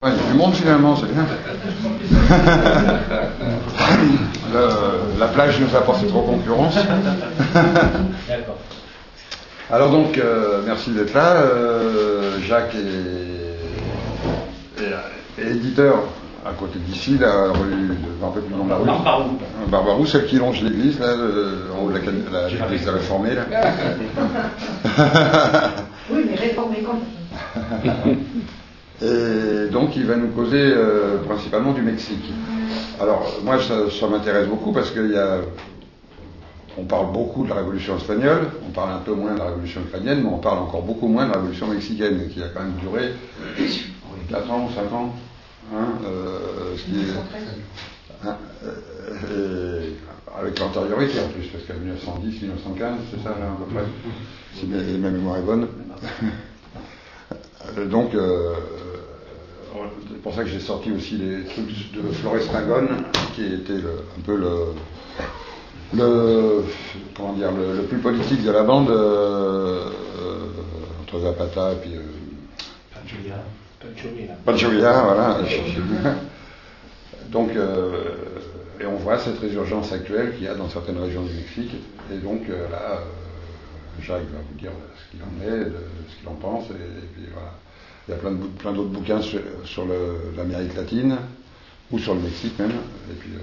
Il y a du monde finalement, c'est bien. La plage nous a apporté trop concurrence. Alors donc, merci d'être là. Jacques est éditeur à côté d'ici, la rue, un peu plus loin de la rue. Barbarou, celle qui longe l'église, là, en haut de l'église réformée, là. Oui, mais réformée quand même. Et donc, il va nous causer principalement du Mexique. Alors, moi, ça m'intéresse beaucoup parce on parle beaucoup de la révolution espagnole, on parle un peu moins de la révolution ukrainienne, mais on parle encore beaucoup moins de la révolution mexicaine, qui a quand même duré 4 ans, 5 ans. Hein, ce qui est, avec l'antériorité en plus, parce qu'à 1910, 1915, c'est ça, là, à peu près, si ma mémoire est bonne. Donc, c'est pour ça que j'ai sorti aussi les trucs de Florestan Gone, qui était un peu le plus politique de la bande, entre Zapata et puis Pancho-Villa, voilà. Donc, et on voit cette résurgence actuelle qu'il y a dans certaines régions du Mexique. Et donc, là, Jacques va vous dire ce qu'il en est, ce qu'il en pense. Et puis voilà. Il y a plein d'autres bouquins sur l'Amérique latine, ou sur le Mexique même. Et puis,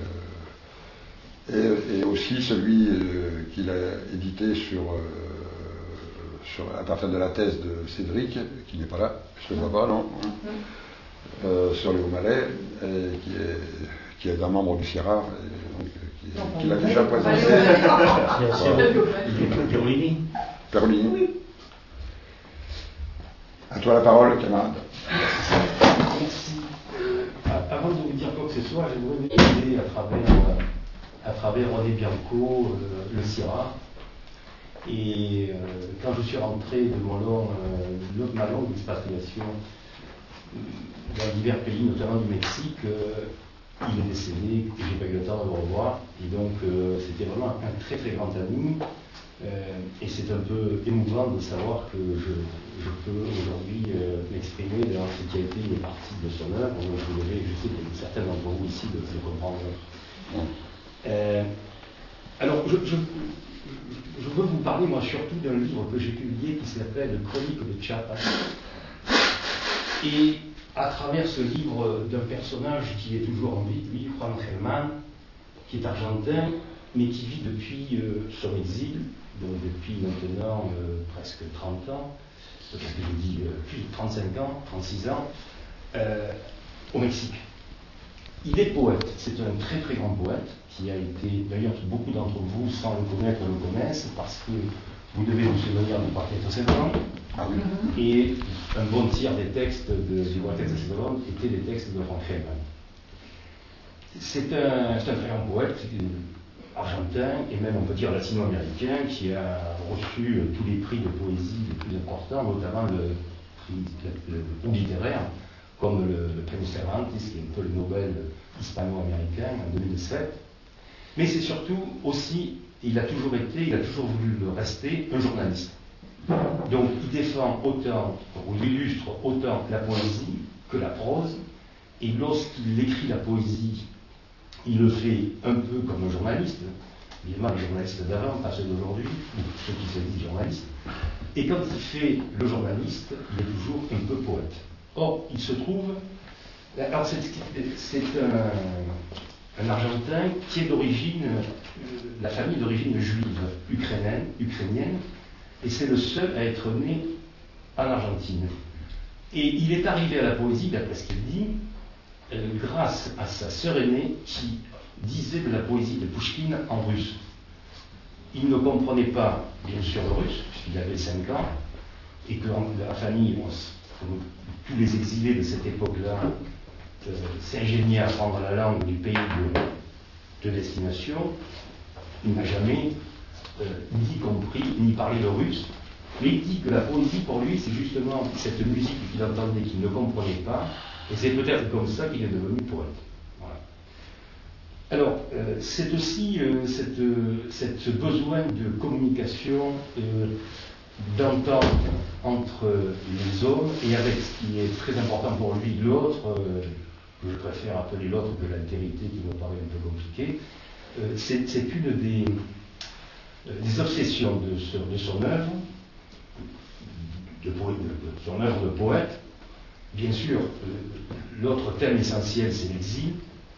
et aussi celui qu'il a édité à partir de la thèse de Cédric, qui n'est pas là, je ne le vois pas, non, sur les Hauts-Malais, qui est un membre du Sierra, qui l'a déjà présenté. Perolini. Oui. À toi la parole, camarade. Merci. Avant de vous dire quoi que ce soit, j'aimerais vous aider à travers René Bianco, le Sierra. Et quand je suis rentré de ma longue expatriation dans divers pays, notamment du Mexique, il est décédé et j'ai pas eu le temps de le revoir. Et donc c'était vraiment un très très grand ami. Et c'est un peu émouvant de savoir que je peux aujourd'hui m'exprimer dans ce qui a été une partie de son œuvre. Donc je sais que certains d'entre vous ici de comprendre. Alors je veux vous parler, moi, surtout d'un livre que j'ai publié qui s'appelle Chronique de Chiapas. Et à travers ce livre d'un personnage qui est toujours en vie, lui, Juan Gelman, qui est argentin, mais qui vit depuis son exil, donc depuis maintenant presque 30 ans, qu'est-ce que je dis, plus de 35 ans, 36 ans, au Mexique. Il est poète, c'est un très très grand poète, qui a été, d'ailleurs beaucoup d'entre vous, sans le connaître, le connaissent, parce que vous devez vous souvenir du Quartet de Cervantes, et un bon tiers des textes du Quartet de Cervantes étaient des textes de Juan Gelman. C'est un très grand poète, argentin, et même on peut dire latino-américain, qui a reçu tous les prix de poésie les plus importants, notamment le prix littéraire, comme le prix Cervantes, qui est un peu le Nobel hispano-américain en 2007. Mais c'est surtout aussi, il a toujours voulu le rester, un journaliste. Donc il défend autant, ou il illustre autant la poésie que la prose, et lorsqu'il écrit la poésie, il le fait un peu comme un journaliste, évidemment les journalistes d'avant, pas ceux d'aujourd'hui, ou ceux qui se disent journalistes, et quand il fait le journaliste, il est toujours un peu poète. Or, il se trouve, alors c'est un Argentin qui est d'origine, la famille est d'origine juive ukrainienne, et c'est le seul à être né en Argentine. Et il est arrivé à la poésie, d'après ce qu'il dit, grâce à sa sœur aînée qui disait de la poésie de Pouchkine en russe. Il ne comprenait pas, bien sûr, le russe, puisqu'il avait 5 ans, et que la famille, tous les exilés de cette époque-là, s'ingéniaient à apprendre la langue du pays de destination. Il n'a jamais ni compris, ni parlé le russe, mais il dit que la poésie, pour lui, c'est justement cette musique qu'il entendait, qu'il ne comprenait pas, et c'est peut-être comme ça qu'il est devenu poète. Voilà. Alors, c'est aussi ce besoin de communication d'entente entre les hommes et avec ce qui est très important pour lui, l'autre, que je préfère appeler l'autre de l'altérité, qui me paraît un peu compliqué. C'est une des obsessions de son œuvre, de son œuvre de poète. Bien sûr, l'autre thème essentiel, c'est l'exil.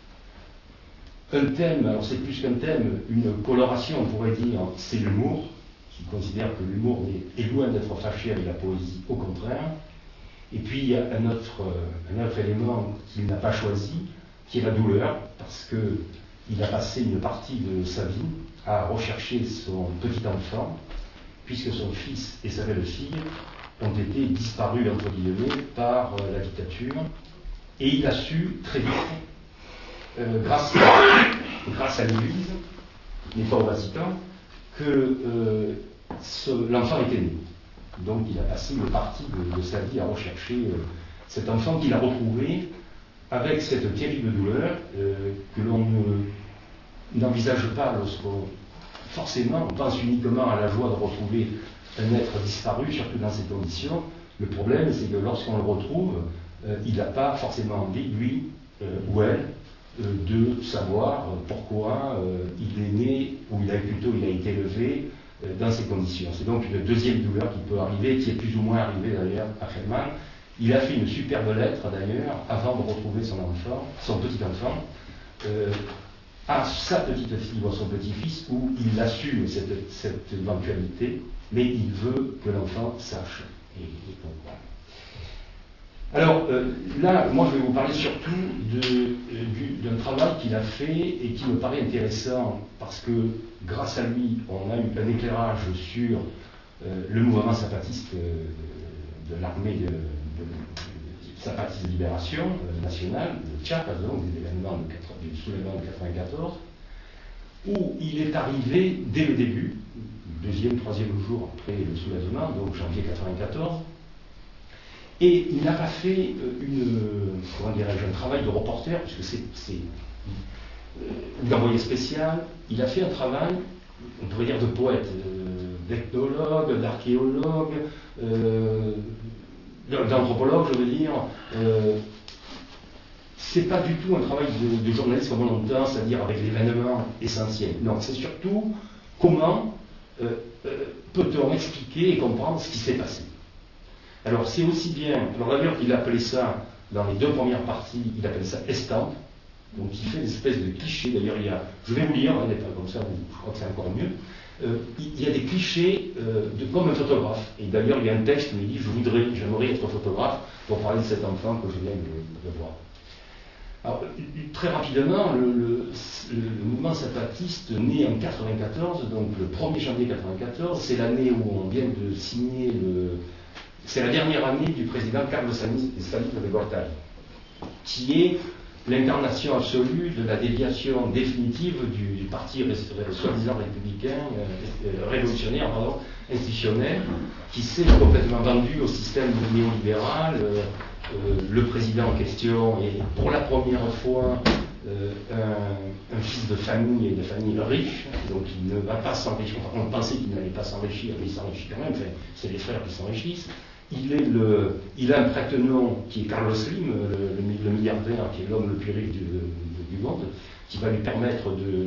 Un thème, alors c'est plus qu'un thème, une coloration, on pourrait dire, c'est l'humour, qui considère que l'humour est loin d'être fâché avec la poésie, au contraire. Et puis il y a un autre élément qu'il n'a pas choisi, qui est la douleur, parce qu'il a passé une partie de sa vie à rechercher son petit enfant, puisque son fils et sa belle-fille ont été disparus, entre guillemets, par la dictature. Et il a su très vite, grâce à l'Église, mais pas au Vatican, que l'enfant était né. Donc il a passé une partie de sa vie à rechercher cet enfant qu'il a retrouvé avec cette terrible douleur que l'on n'envisage pas lorsqu'on... Forcément, on pense uniquement à la joie de retrouver un être disparu, surtout dans ces conditions. Le problème, c'est que lorsqu'on le retrouve, il n'a pas forcément envie, lui ou elle, de savoir pourquoi il est né, ou il a été élevé dans ces conditions. C'est donc une deuxième douleur qui peut arriver, qui est plus ou moins arrivée d'ailleurs à Hellman. Il a fait une superbe lettre d'ailleurs, avant de retrouver son petit enfant, à sa petite fille ou à son petit-fils, où il assume cette éventualité, mais il veut que l'enfant sache. Donc, voilà. Alors là, moi je vais vous parler surtout d'un travail qu'il a fait et qui me paraît intéressant parce que grâce à lui, on a eu un éclairage sur le mouvement zapatiste de l'armée de zapatiste de libération nationale, de Chiapas, donc des événements du soulèvement de 94, où il est arrivé dès le début, deuxième, troisième jour après le soulèvement, donc janvier 94. Et il n'a pas fait un travail de reporter, puisque c'est d'envoyé spécial. Il a fait un travail, on pourrait dire, de poète, d'ethnologue, d'archéologue, d'anthropologue, je veux dire. C'est pas du tout un travail de journaliste comme on entend, c'est-à-dire avec l'événement essentiel. Non, c'est surtout comment peut-on expliquer et comprendre ce qui s'est passé. Alors c'est aussi bien, alors d'ailleurs il appelait ça, dans les deux premières parties, il appelle ça estampe, donc il fait des espèces de clichés, d'ailleurs je vais vous lire, il n'est pas comme ça, je crois que c'est encore mieux, il y a des clichés comme un photographe, et d'ailleurs il y a un texte où il dit j'aimerais être photographe pour parler de cet enfant que je viens de voir. Alors, très rapidement, le mouvement zapatiste naît en 94, donc le 1er janvier 94, c'est l'année où on vient de signer c'est la dernière année du président Carlos Salinas de Gortari, qui est l'incarnation absolue de la déviation définitive du parti soi-disant révolutionnaire, institutionnel, qui s'est complètement vendu au système néolibéral. Le président en question est pour la première fois un fils de famille et de famille riche, donc il ne va pas s'enrichir. On pensait qu'il n'allait pas s'enrichir, mais il s'enrichit quand même, c'est les frères qui s'enrichissent. Il a un prête-nom qui est Carlos Slim, le milliardaire, qui est l'homme le plus riche du monde, qui va lui permettre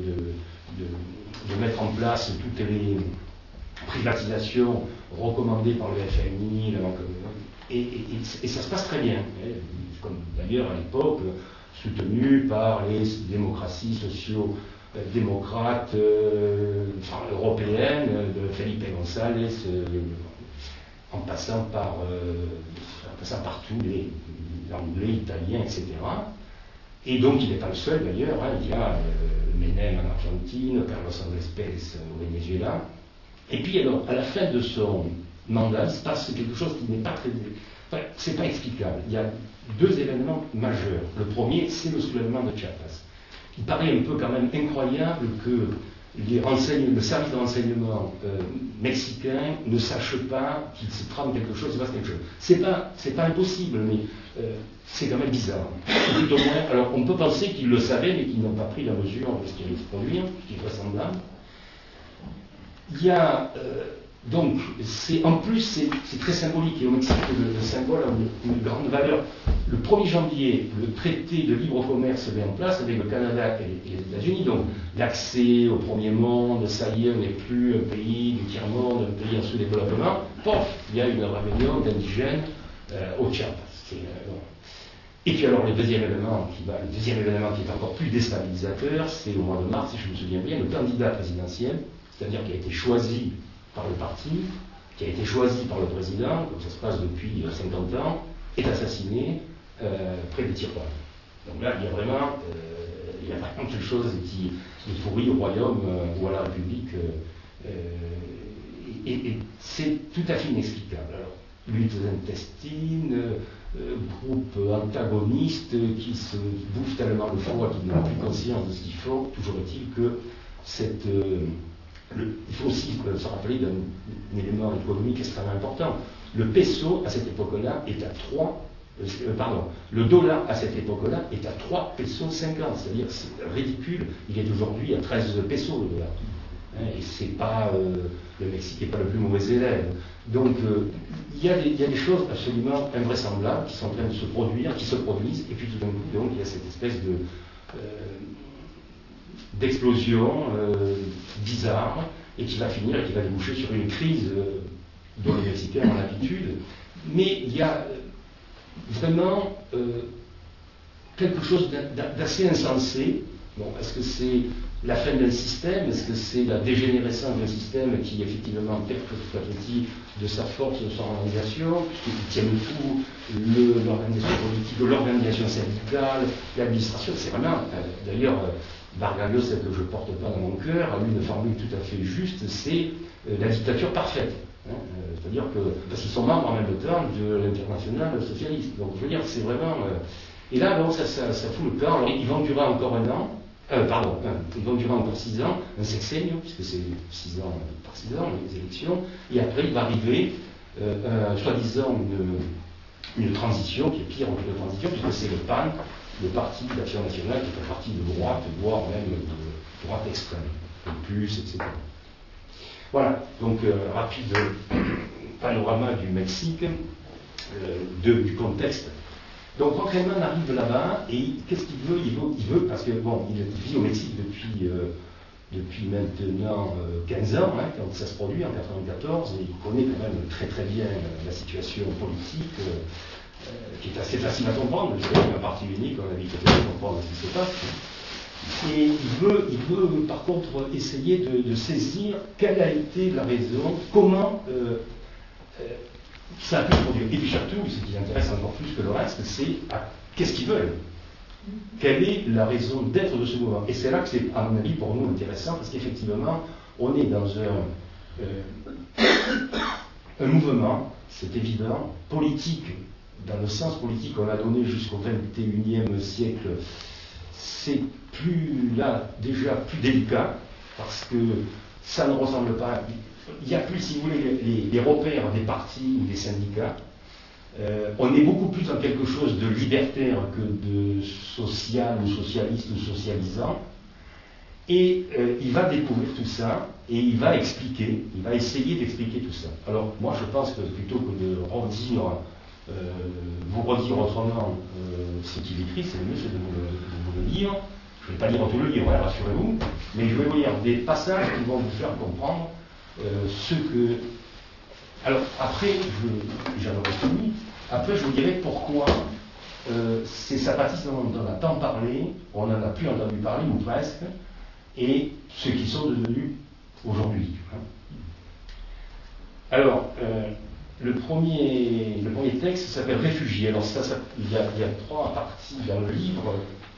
de mettre en place toutes les privatisations recommandées par le FMI, et ça se passe très bien, comme d'ailleurs à l'époque soutenu par les démocraties socio-démocrates européennes de Felipe González, en passant par tous les anglais, italiens, etc. Et donc il n'est pas le seul d'ailleurs, il y a Menem en Argentine, Carlos Andrés Pérez au Venezuela. Et puis alors, à la fin de son mandat, il se passe quelque chose qui n'est pas très... Enfin, c'est pas explicable. Il y a deux événements majeurs. Le premier, c'est le soulèvement de Chiapas. Il paraît un peu quand même incroyable que le service de renseignement mexicain ne sache pas qu'il se trame quelque chose, il se passe quelque chose. C'est pas impossible, mais c'est quand même bizarre. Tout au moins, alors on peut penser qu'ils le savaient, mais qu'ils n'ont pas pris la mesure de ce qui allait se produire, ce qui est vraisemblable. Il y a Donc, en plus, c'est très symbolique. Et au Mexique, le symbole a une grande valeur. Le 1er janvier, le traité de libre commerce se met en place avec le Canada et les États-Unis. Donc, l'accès au premier monde, ça y est, on n'est plus un pays du tiers-monde, un pays en sous-développement. Pof, il y a une rébellion d'indigènes au Tchad. Et puis alors, le deuxième élément qui est encore plus déstabilisateur, c'est au mois de mars, si je me souviens bien, le candidat présidentiel, c'est-à-dire qui a été choisi par le parti, qui a été choisi par le président, comme ça se passe depuis 50 ans, est assassiné près des Tijuana. Donc là, il y a vraiment quelque chose qui pourrit au royaume ou à la République, et c'est tout à fait inexplicable. Alors, lutte intestine, groupe antagoniste qui se bouffent tellement le foie qu'ils n'ont plus conscience de ce qu'ils font. Toujours est-il que il faut aussi se rappeler d'un élément économique extrêmement important. Le peso, à cette époque-là, est à 3. Le dollar, à cette époque-là, est à 3 pesos 50. C'est-à-dire, c'est ridicule. Il est aujourd'hui à 13 pesos, le dollar. Et c'est pas. Le Mexique n'est pas le plus mauvais élève. Donc, il y a des choses absolument invraisemblables qui sont en train de se produire, qui se produisent, et puis tout d'un coup, donc, il y a cette espèce d'explosion bizarre, et qui va finir, et qui va déboucher sur une crise dont les Mexicains ont l'habitude. Mais il y a vraiment quelque chose d'assez insensé. Bon, est-ce que c'est la fin d'un système? Est-ce que c'est la dégénérescence d'un système qui, effectivement, perd petit à petit de sa force, de son organisation, puisqu'ils tiennent tout, l'organisation politique, l'organisation syndicale, l'administration? C'est vraiment, d'ailleurs, Bargallo, celle que je ne porte pas dans mon cœur, a eu une formule tout à fait juste, c'est la dictature parfaite. C'est-à-dire que, parce qu'ils sont membres en même temps de l'international socialiste. Donc, je veux dire, c'est vraiment. Et là, bon, ça fout le camp. Alors, ils vont durer encore un an. Ils vont durer encore 6 ans, un sexennio, puisque c'est 6 ans par 6 ans, les élections. Et après, il va arriver, soi-disant, une transition, qui est pire en une transition, puisque c'est le PAN, le Parti d'Action Nationale, qui est un parti de droite, voire même de droite extrême, plus, etc. Voilà, donc rapide panorama du Mexique, du contexte. Donc Rockhelman arrive là-bas et qu'est-ce qu'il veut? Il veut, parce que bon, il vit au Mexique depuis maintenant 15 ans, hein, quand ça se produit en 1994, et il connaît quand même très très bien la situation politique, qui est assez facile à comprendre. Je dirais qu'un parti unique, on a dit qu'il fallait comprendre ce qui se passe. Et il veut par contre essayer de saisir quelle a été la raison, comment ça a pu se produire. Et puis surtout, ce qui intéresse encore plus que le reste, c'est qu'est-ce qu'ils veulent. Quelle est la raison d'être de ce mouvement? Et c'est là que c'est, à mon avis, pour nous intéressant, parce qu'effectivement, on est dans un mouvement, c'est évident, politique, dans le sens politique qu'on a donné jusqu'au XXIe siècle. C'est déjà plus délicat, parce que ça ne ressemble pas. Il n'y a plus, si vous voulez, les repères des partis ou des syndicats. On est beaucoup plus dans quelque chose de libertaire que de social ou socialiste ou socialisant. Et il va découvrir tout ça et il va essayer d'expliquer tout ça. Alors, moi, je pense que plutôt que de vous redire autrement ce qu'il écrit, c'est le mieux de vous le lire. Je ne vais pas lire tout le livre, hein, rassurez-vous, mais je vais vous lire des passages qui vont vous faire comprendre ce que. Alors, après, j'en aurais fini. Après, je vous dirai pourquoi ces zapatistes dont on a tant parlé, on n'en a plus entendu parler, ou presque, et ceux qui sont devenus aujourd'hui. Alors, le premier texte s'appelle Réfugiés. Alors, il y a 3 parties dans le livre,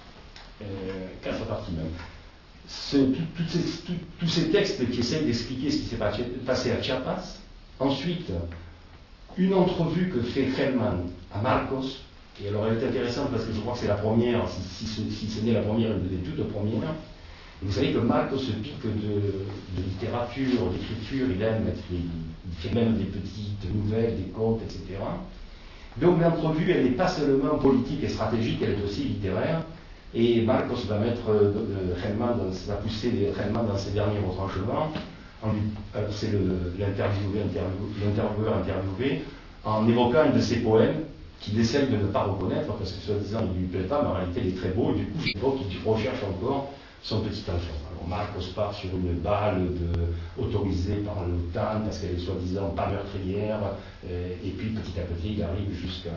4 parties même. Tous ces textes qui essayent d'expliquer ce qui s'est passé à Chiapas. Ensuite, une entrevue que fait Helman à Marcos. Et alors, elle est intéressante parce que je crois que c'est la première, si ce n'est la première, une des toutes premières. Vous savez que Marcos se pique de littérature, d'écriture, il fait même des petites nouvelles, des contes, etc. Donc l'entrevue, elle n'est pas seulement politique et stratégique, elle est aussi littéraire. Et Marcos va mettre va pousser Helman dans ses derniers retranchements Alors c'est l'intervieweur interviewé, en évoquant un de ses poèmes qu'il essaye de ne pas reconnaître, parce que soi-disant il ne lui plaît pas, mais en réalité il est très beau, et du coup j'évoque qu'il recherche encore son petit enfant. Alors Marcos part sur une balle autorisée par l'OTAN, parce qu'elle est soi-disant pas meurtrière, et puis petit à petit il arrive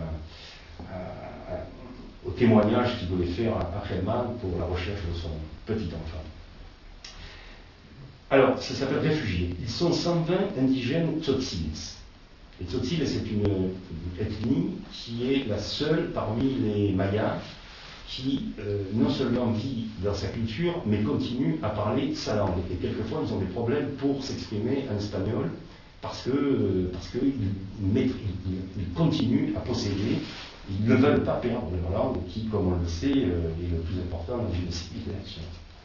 au témoignage qu'il voulait faire à Helman pour la recherche de son petit enfant. Alors, ça s'appelle réfugiés. Ils sont 120 indigènes Tzotzils. Les Tzotzils, c'est une ethnie qui est la seule parmi les Mayas qui non seulement vit dans sa culture, mais continue à parler sa langue. Et quelquefois, ils ont des problèmes pour s'exprimer en espagnol parce qu'ils continuent à posséder. Ils ne veulent pas perdre leur langue, qui, comme on le sait, est le plus important dans une civilisation.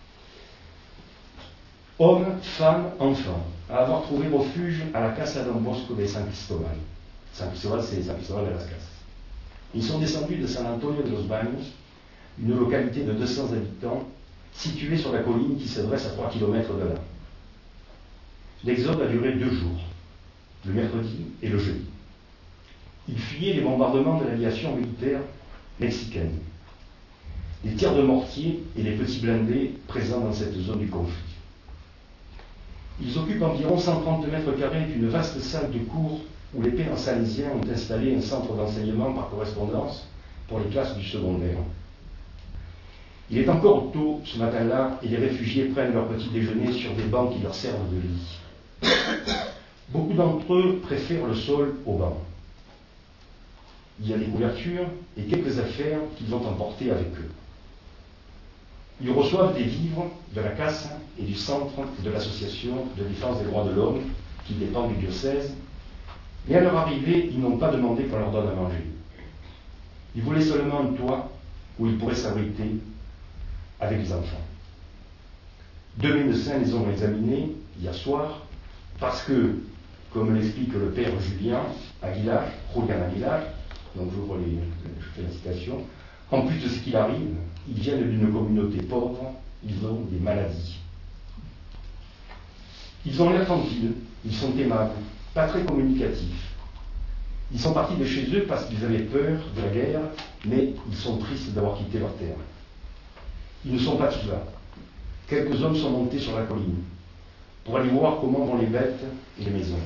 Hommes, femmes, enfants, à avoir trouvé refuge à la Casa Don Bosco de San Cristóbal. San Cristóbal, c'est San Cristóbal de las Casas. Ils sont descendus de San Antonio de los Baños, une localité de 200 habitants, située sur la colline qui se dresse à 3 km de là. L'exode a duré 2 jours, le mercredi et le jeudi. Ils fuyaient les bombardements de l'aviation militaire mexicaine, les tirs de mortier et les petits blindés présents dans cette zone du conflit. Ils occupent environ 130 mètres carrés d'une vaste salle de cours où les pères salésiens ont installé un centre d'enseignement par correspondance pour les classes du secondaire. Il est encore tôt ce matin-là et les réfugiés prennent leur petit déjeuner sur des bancs qui leur servent de lit. Beaucoup d'entre eux préfèrent le sol au banc. Il y a des couvertures et quelques affaires qu'ils ont emportées avec eux. Ils reçoivent des vivres de la Casa et du centre de l'association de défense des droits de l'homme qui dépend du diocèse, mais à leur arrivée, ils n'ont pas demandé qu'on leur donne à manger. Ils voulaient seulement un toit où ils pourraient s'abriter avec les enfants. 2 médecins les ont examinés hier soir parce que, comme l'explique le père Julian Aguilar, donc je fais la citation, en plus de ce qu'il arrive, ils viennent d'une communauté pauvre, ils ont des maladies. Ils ont l'air tranquilles, ils sont aimables, pas très communicatifs. Ils sont partis de chez eux parce qu'ils avaient peur de la guerre, mais ils sont tristes d'avoir quitté leur terre. Ils ne sont pas tous là. Quelques hommes sont montés sur la colline pour aller voir comment vont les bêtes et les maisons.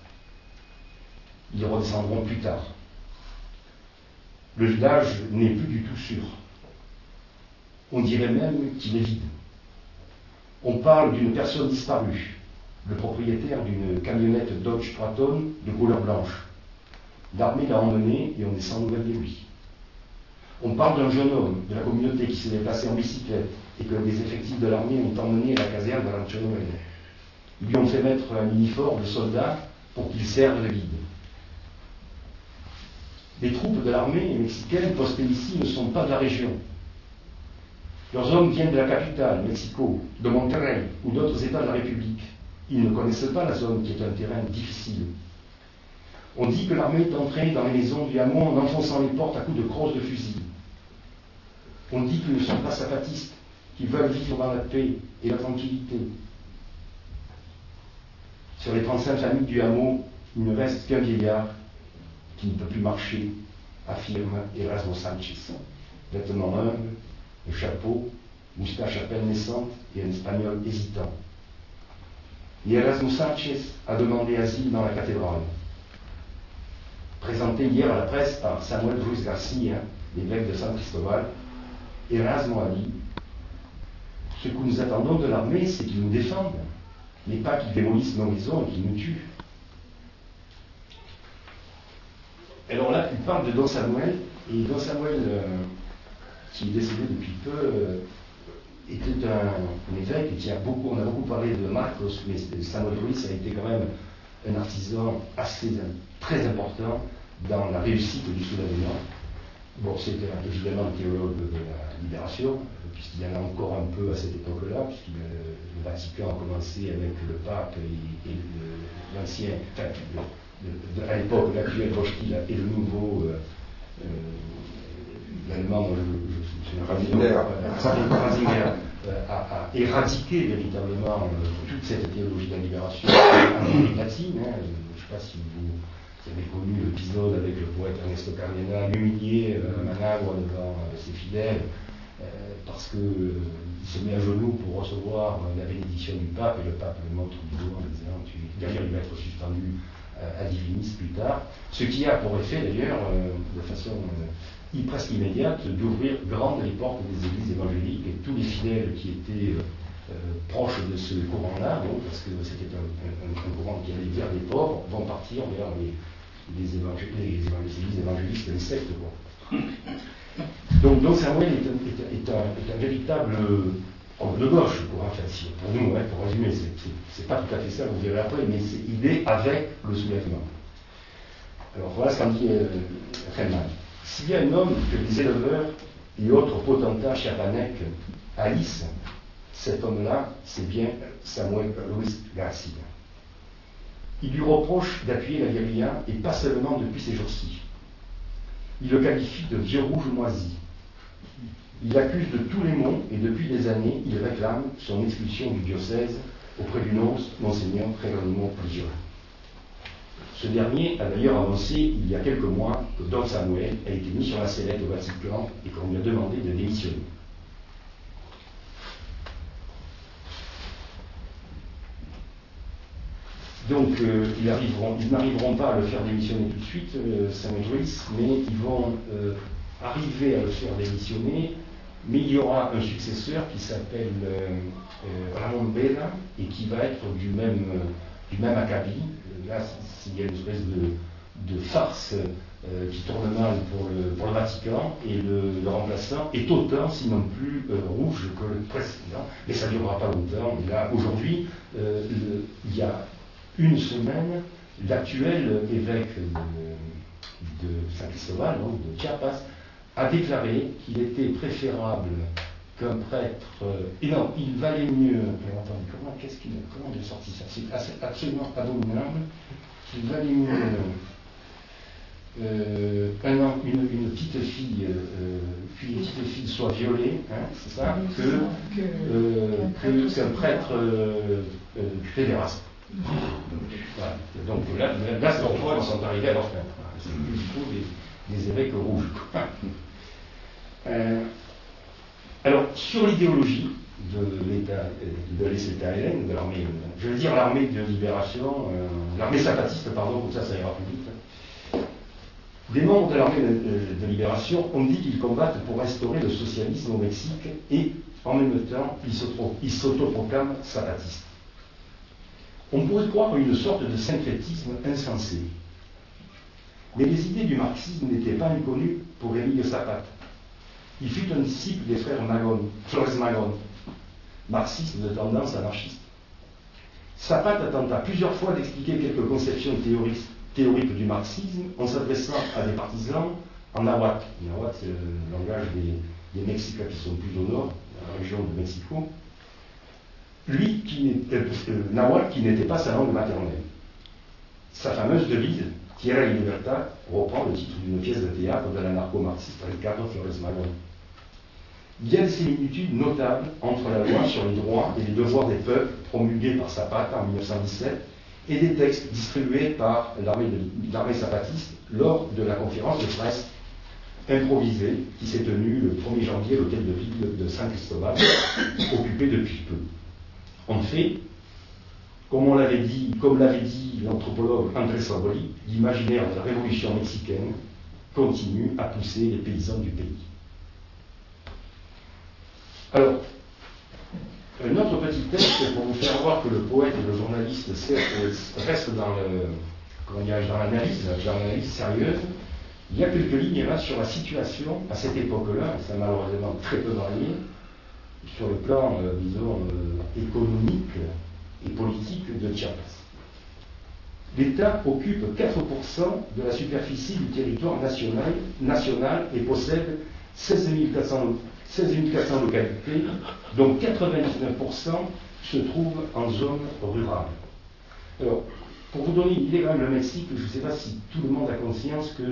Ils redescendront plus tard. Le village n'est plus du tout sûr. On dirait même qu'il est vide. On parle d'une personne disparue, le propriétaire d'une camionnette Dodge 3 tonnes de couleur blanche. L'armée l'a emmené et on est sans nouvelles de lui. On parle d'un jeune homme de la communauté qui s'est déplacé en bicyclette et que des effectifs de l'armée ont emmené à la caserne de Rancho Noel. Ils lui ont fait mettre un uniforme de soldat pour qu'il serve de guide. Les troupes de l'armée mexicaine postées ici ne sont pas de la région. Leurs hommes viennent de la capitale, Mexico, de Monterrey ou d'autres États de la République. Ils ne connaissent pas la zone qui est un terrain difficile. On dit que l'armée est entrée dans les maisons du hameau en enfonçant les portes à coups de crosses de fusil. On dit qu'ils ne sont pas zapatistes, qu'ils veulent vivre dans la paix et la tranquillité. Sur les 35 familles du hameau, il ne reste qu'un vieillard qui ne peut plus marcher, affirme Erasmo Sanchez. Vêtements humbles, le chapeau, moustache à peine naissante et un espagnol hésitant. Et Erasmo Sanchez a demandé asile dans la cathédrale. Présenté hier à la presse par Samuel Ruiz Garcia, l'évêque de San Cristóbal, Erasmo a dit « Ce que nous attendons de l'armée, c'est qu'ils nous défendent, mais pas qu'ils démolissent nos maisons et qu'ils nous tuent. » Alors là, il parle de Don Samuel, et Don Samuel, qui est décédé depuis peu, était un évêque qui on a beaucoup parlé de Marcos, mais Samuel Ruiz a été quand même un artisan très important dans la réussite du soulèvement. Bon, c'était évidemment un théologue de la libération, puisqu'il y en a encore un peu à cette époque-là, puisque le Vatican a commencé avec le pape et l'ancien, à l'époque, l'actuel Rochtil et le nouveau, l'allemand, Ratzinger. à éradiquer véritablement toute cette théologie de la libération en Amérique latine. Je ne sais pas si vous avez connu l'épisode avec le poète Ernesto Cardenal humilié à Managua devant ses fidèles parce qu'il se met à genoux pour recevoir la bénédiction du pape et le pape le montre du doigt en disant d'ailleurs il va être suspendu à divinis plus tard, ce qui a pour effet d'ailleurs de façon presque immédiate d'ouvrir grandes les portes des églises évangéliques et tous les fidèles qui étaient proches de ce courant-là, parce que c'était un courant qui allait vers les pauvres, vont partir vers les églises évangélistes et les sectes. Donc Samuel est un véritable homme de gauche, pour nous, pour résumer, c'est pas tout à fait ça, vous verrez après, mais il est avec le soulèvement. Alors voilà ce qu'en dit Hellman. S'il y a un homme que les éleveurs et autres potentats chabanèques haïssent, cet homme-là, c'est bien Samuel Luis Garcia. Il lui reproche d'appuyer la guérilla, et pas seulement depuis ces jours-ci. Il le qualifie de vieux rouge moisi. Il l'accuse de tous les maux, et depuis des années, il réclame son expulsion du diocèse auprès du nonce, Monseigneur Geronimo Prigioni. Ce dernier a d'ailleurs annoncé il y a quelques mois que Don Samuel a été mis sur la sellette au Vatican et qu'on lui a demandé de démissionner. Donc, ils n'arriveront pas à le faire démissionner tout de suite, Samuel Ruiz, mais ils vont arriver à le faire démissionner, mais il y aura un successeur qui s'appelle Ramon Bela et qui va être du même acabit. Là, s'il y a une espèce de farce qui tourne mal pour le Vatican, et le remplaçant est autant, sinon plus rouge que le précédent, mais ça ne durera pas longtemps. Et là, aujourd'hui, il y a une semaine, l'actuel évêque de San Cristobal, de Chiapas, a déclaré qu'il était préférable qu'un prêtre... et non, il valait mieux... Attendez, comment il a sorti ça? C'est absolument abominable. Il valait mieux une petite fille, qu'une petite fille soit violée, c'est ça, qu'un prêtre pédéraste. Voilà. Donc là c'est pourquoi ils sont arrivés à leur fin. C'est plus du tout des évêques rouges. Alors, sur l'idéologie de l'État, de l'État-Hélène, de l'armée, je vais dire l'armée de libération, l'armée zapatiste, pardon, comme ça ira plus vite. Des membres de l'armée de libération ont dit qu'ils combattent pour instaurer le socialisme au Mexique et, en même temps, ils s'autoproclament zapatistes. On pourrait croire une sorte de syncrétisme insensé. Mais les idées du marxisme n'étaient pas inconnues pour Emilio Zapata. Il fut un disciple des frères Flores Magón, marxiste de tendance anarchiste. Zapata tenta plusieurs fois d'expliquer quelques conceptions théoriques du marxisme en s'adressant à des partisans en nahuatl. Nahuatl, c'est le langage des Mexicains qui sont plus au nord, dans la région de Mexico. Lui, nahuatl qui n'était pas sa langue maternelle. Sa fameuse devise, Tierra y Libertad, reprend le titre d'une pièce de théâtre de l'anarcho-marxiste Ricardo Flores Magón. Il y a des similitudes notables entre la loi sur les droits et les devoirs des peuples promulguée par Zapata en 1917 et des textes distribués par l'armée zapatiste lors de la conférence de presse improvisée qui s'est tenue le 1er janvier à l'hôtel de ville de San Cristobal, occupé depuis peu. En fait, comme l'avait dit l'anthropologue Andrés Saboli, l'imaginaire de la révolution mexicaine continue à pousser les paysans du pays. Alors, un autre petit texte pour vous faire voir que le poète et le journaliste restent dans l'analyse sérieuse. Il y a quelques lignes là sur la situation à cette époque-là, et ça a malheureusement très peu varié, sur le plan, économique et politique de Chiapas. L'État occupe 4% de la superficie du territoire national et possède 16 400 localités, dont 99% se trouvent en zone rurale. Alors, pour vous donner une idée, le Mexique, je ne sais pas si tout le monde a conscience que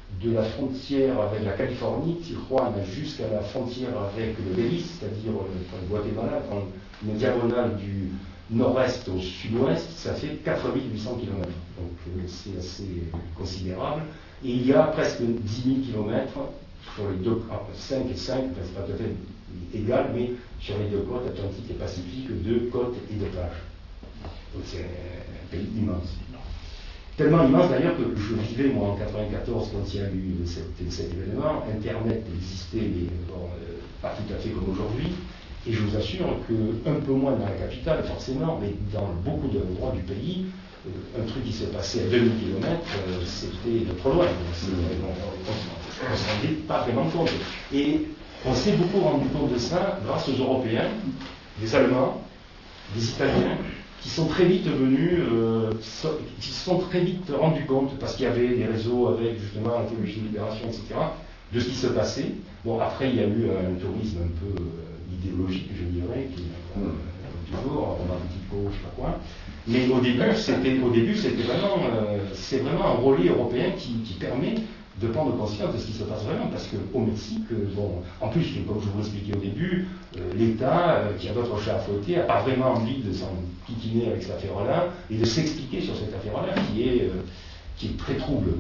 de la frontière avec la Californie, Tijuana, jusqu'à la frontière avec le Belize, c'est-à-dire le Guatemala, dans une diagonale du nord-est au sud-ouest, ça fait 4800 km. Donc c'est assez considérable. Et il y a presque 10 000 km sur les deux, 5 et 5, c'est pas tout à fait égal, mais sur les deux côtes, Atlantique et Pacifique, de côtes et de plages. Donc c'est un pays immense. Tellement immense d'ailleurs que je vivais moi en 94 quand il y a eu cet événement. Internet existait, mais pas tout à fait comme aujourd'hui. Et je vous assure qu'un peu moins dans la capitale, forcément, mais dans beaucoup d'endroits du pays, un truc qui s'est passé à 2000 km, c'était de trop loin. On ne s'en rendait pas vraiment compte. Et on s'est beaucoup rendu compte de ça grâce aux Européens, des Allemands, des Italiens, qui sont très vite venus, qui se sont très vite rendus compte, parce qu'il y avait des réseaux avec justement la théologie de libération, etc., de ce qui se passait. Bon, après, il y a eu un tourisme un peu idéologique, je dirais, qui est toujours romantico, je sais pas quoi. Mais au début, c'était vraiment, c'est vraiment un relais européen qui permet de prendre conscience de ce qui se passe vraiment, parce qu'au Mexique, bon, en plus, comme je vous l'expliquais au début, l'État, qui a d'autres chats à fouetter, n'a pas vraiment envie de s'en piquiner avec cette affaire-là, et de s'expliquer sur cette affaire-là, qui est très trouble.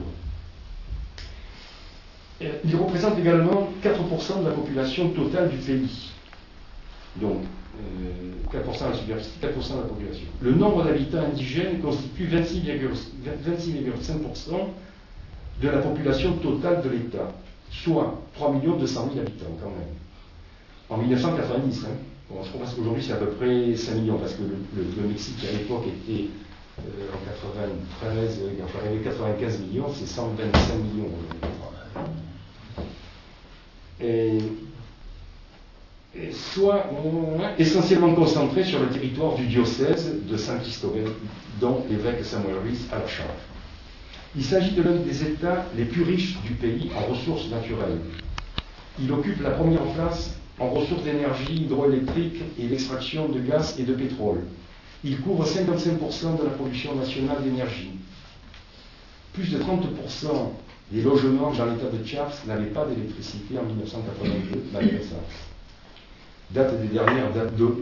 Il représente également 4% de la population totale du pays. Donc, 4% de la superficie, 4% de la population. Le nombre d'habitants indigènes constitue 26,5% de la population totale de l'État, soit 3 200 000 habitants quand même. En 1990, hein. Bon, je pense qu'aujourd'hui c'est à peu près 5 millions, parce que le Mexique à l'époque était en 93, quand je suis arrivé 95 millions, c'est 125 millions. Et soit essentiellement concentré sur le territoire du diocèse de San Cristobal, dont l'évêque Samuel Ruiz a la charge. Il s'agit de l'un des États les plus riches du pays en ressources naturelles. Il occupe la première place en ressources d'énergie hydroélectrique et l'extraction de gaz et de pétrole. Il couvre 55% de la production nationale d'énergie. Plus de 30% des logements dans l'État de Chiapas n'avaient pas d'électricité en 1982, malgré ça. Date des dernières dates de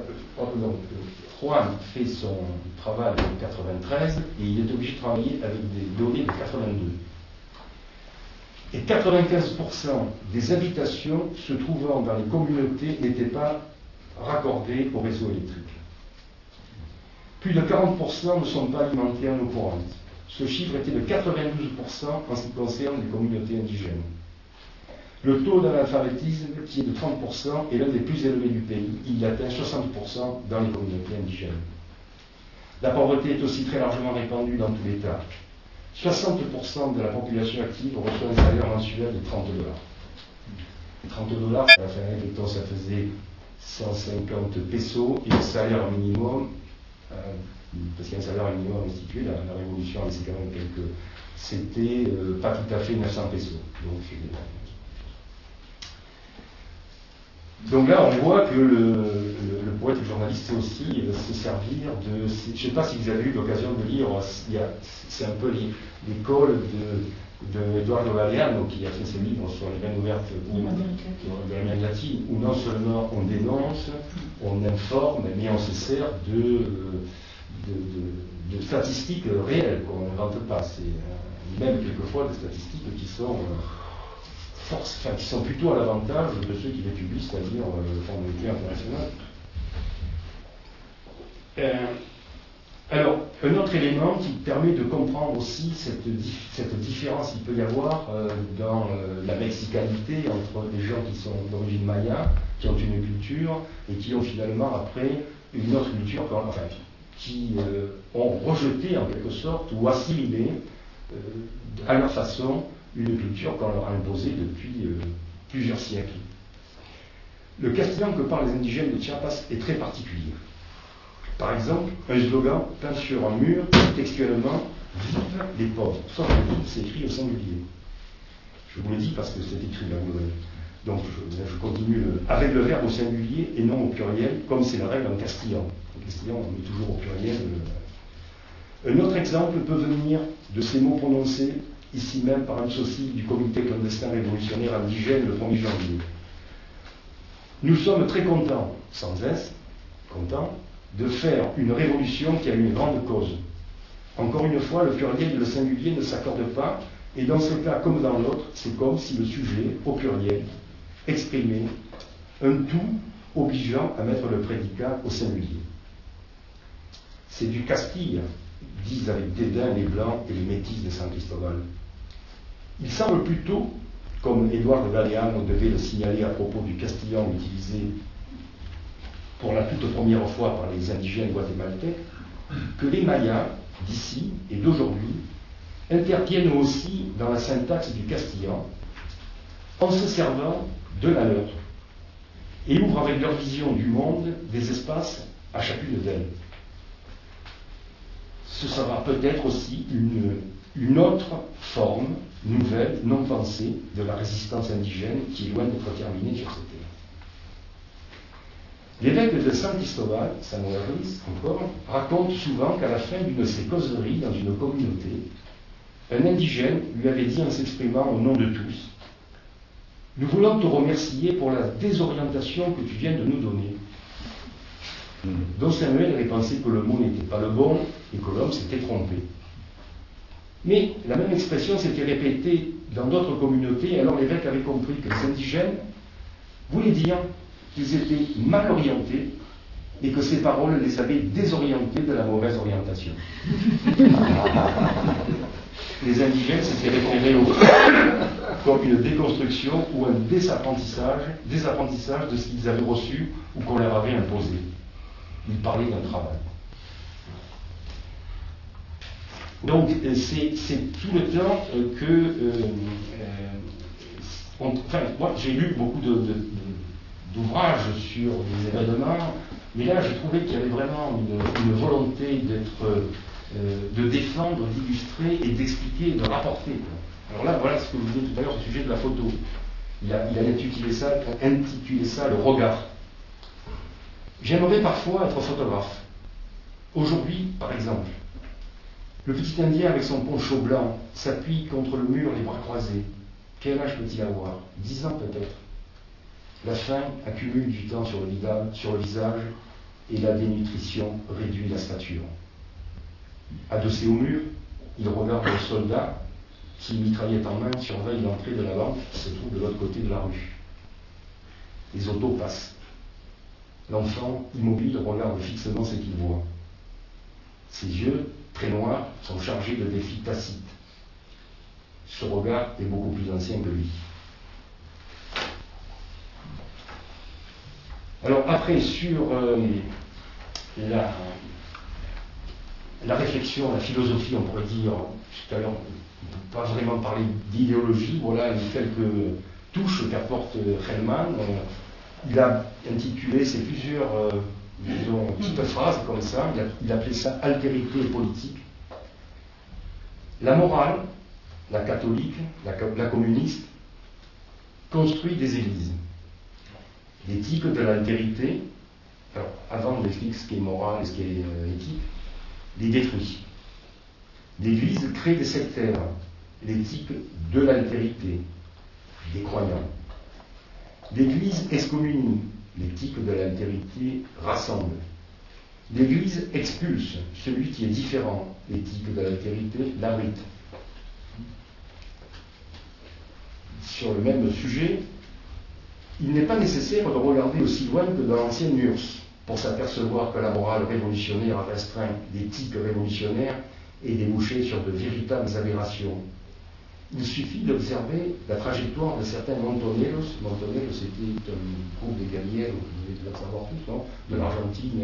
Juan fait son travail en 93 et il est obligé de travailler avec des données de 82. Et 95% des habitations se trouvant dans les communautés n'étaient pas raccordées au réseau électrique. Plus de 40% ne sont pas alimentés en eau courante. Ce chiffre était de 92% en ce qui concerne les communautés indigènes. Le taux d'analphabétisme, qui est de 30%, est l'un des plus élevés du pays. Il atteint 60% dans les communautés indigènes. La pauvreté est aussi très largement répandue dans tout l'État. 60% de la population active reçoit un salaire mensuel de 30 $. 30 $, à la fin de l'année, ça faisait 150 pesos, et le salaire minimum, parce qu'il y a un salaire minimum institué, la Révolution a laissé quand même quelques... C'était pas tout à fait 900 pesos. Donc là, on voit que le poète et le journaliste sait aussi se servir de... Je ne sais pas si vous avez eu l'occasion de lire, c'est un peu l'école de Eduardo Galeano qui a fait ses livres sur les veines ouvertes de l'Amérique latine, où non seulement on dénonce, on informe, mais on se sert de statistiques réelles qu'on n'invente pas. C'est même quelquefois des statistiques qui sont... qui sont plutôt à l'avantage de ceux qui les publient, c'est-à-dire le Fonds monétaire international. Alors, un autre élément qui permet de comprendre aussi cette différence qu'il peut y avoir dans la mexicanité entre les gens qui sont d'origine maya, qui ont une culture, et qui ont finalement après une autre culture, enfin, qui ont rejeté en quelque sorte ou assimilé à leur façon une culture qu'on leur a imposée depuis plusieurs siècles. Le castillan que parlent les indigènes de Chiapas est très particulier. Par exemple, un slogan peint sur un mur, textuellement, « Vive les pauvres ». Sauf que « vive » c'est écrit au singulier. Je vous le dis parce que c'est écrit là. Donc je continue avec le verbe au singulier et non au pluriel, comme c'est la règle en castillan. En castillan, on met toujours au pluriel. Un autre exemple peut venir de ces mots prononcés ici même par un souci du comité clandestin révolutionnaire indigène le 1er janvier. Nous sommes très contents, sans S, contents, de faire une révolution qui a une grande cause. Encore une fois, le pluriel et le singulier ne s'accordent pas, et dans ce cas comme dans l'autre, c'est comme si le sujet, au pluriel, exprimait un tout obligeant à mettre le prédicat au singulier. C'est du Castille, disent avec dédain les Blancs et les Métis de San Cristobal. Il semble plutôt, comme Édouard de Galeano devait le signaler à propos du castillan utilisé pour la toute première fois par les indigènes guatémaltèques, que les Mayas d'ici et d'aujourd'hui interviennent aussi dans la syntaxe du castillan en se servant de la leur et ouvrent avec leur vision du monde des espaces à chacune d'elles. Ce sera peut-être aussi une autre forme nouvelle, non pensée, de la résistance indigène qui est loin d'être terminée sur cette terre. L'évêque de San Cristobal, Samuel Ruiz, encore, raconte souvent qu'à la fin d'une de ses causeries dans une communauté, un indigène lui avait dit en s'exprimant au nom de tous: « Nous voulons te remercier pour la désorientation que tu viens de nous donner. » Don Samuel avait pensé que le mot n'était pas le bon et que l'homme s'était trompé. Mais la même expression s'était répétée dans d'autres communautés, et alors l'évêque avait compris que les indigènes voulaient dire qu'ils étaient mal orientés et que ces paroles les avaient désorientés de la mauvaise orientation. Les indigènes s'étaient référés au comme une déconstruction ou un désapprentissage de ce qu'ils avaient reçu ou qu'on leur avait imposé. Ils parlaient d'un travail. Donc, c'est tout le temps que... enfin, moi, j'ai lu beaucoup d'ouvrages sur les événements, mais là, j'ai trouvé qu'il y avait vraiment une volonté de défendre, d'illustrer et d'expliquer, de rapporter. Alors là, voilà ce que je vous disais tout à l'heure au sujet de la photo. Il a intitulé ça le regard. J'aimerais parfois être photographe. Aujourd'hui, par exemple, le petit Indien avec son poncho blanc s'appuie contre le mur les bras croisés. Quel âge peut-il avoir? 10 ans peut-être. La faim accumule du temps sur le visage et la dénutrition réduit la stature. Adossé au mur, il regarde le soldat qui, mitraillette en main, surveille l'entrée de la banque qui se trouve de l'autre côté de la rue. Les autos passent. L'enfant, immobile, regarde fixement ce qu'il voit. Ses yeux, très noirs, sont chargés de défis tacites. Ce regard est beaucoup plus ancien que lui. Alors après, sur la réflexion, la philosophie, on pourrait dire, tout à l'heure, pas vraiment parler d'idéologie, voilà quelques touches qu'apporte Hellman. Il a intitulé ces plusieurs petites phrases comme ça, il appelait ça altérité politique. La morale, la catholique, la communiste, construit des églises. L'éthique de l'altérité, alors avant d'expliquer ce qui est moral et ce qui est éthique, les détruit. L'Église crée des sectaires, l'éthique de l'altérité, des croyants. L'Église excommunie, l'éthique de l'altérité rassemble. L'Église expulse, celui qui est différent, l'éthique de l'altérité l'abrite. Sur le même sujet, il n'est pas nécessaire de regarder aussi loin que dans l'ancienne URSS pour s'apercevoir que la morale révolutionnaire a restreint l'éthique révolutionnaire et débouché sur de véritables aberrations. Il suffit d'observer la trajectoire de certains montoneros. Montoneros, c'était un groupe des guerriers, vous devez le savoir tous, non, de l'Argentine,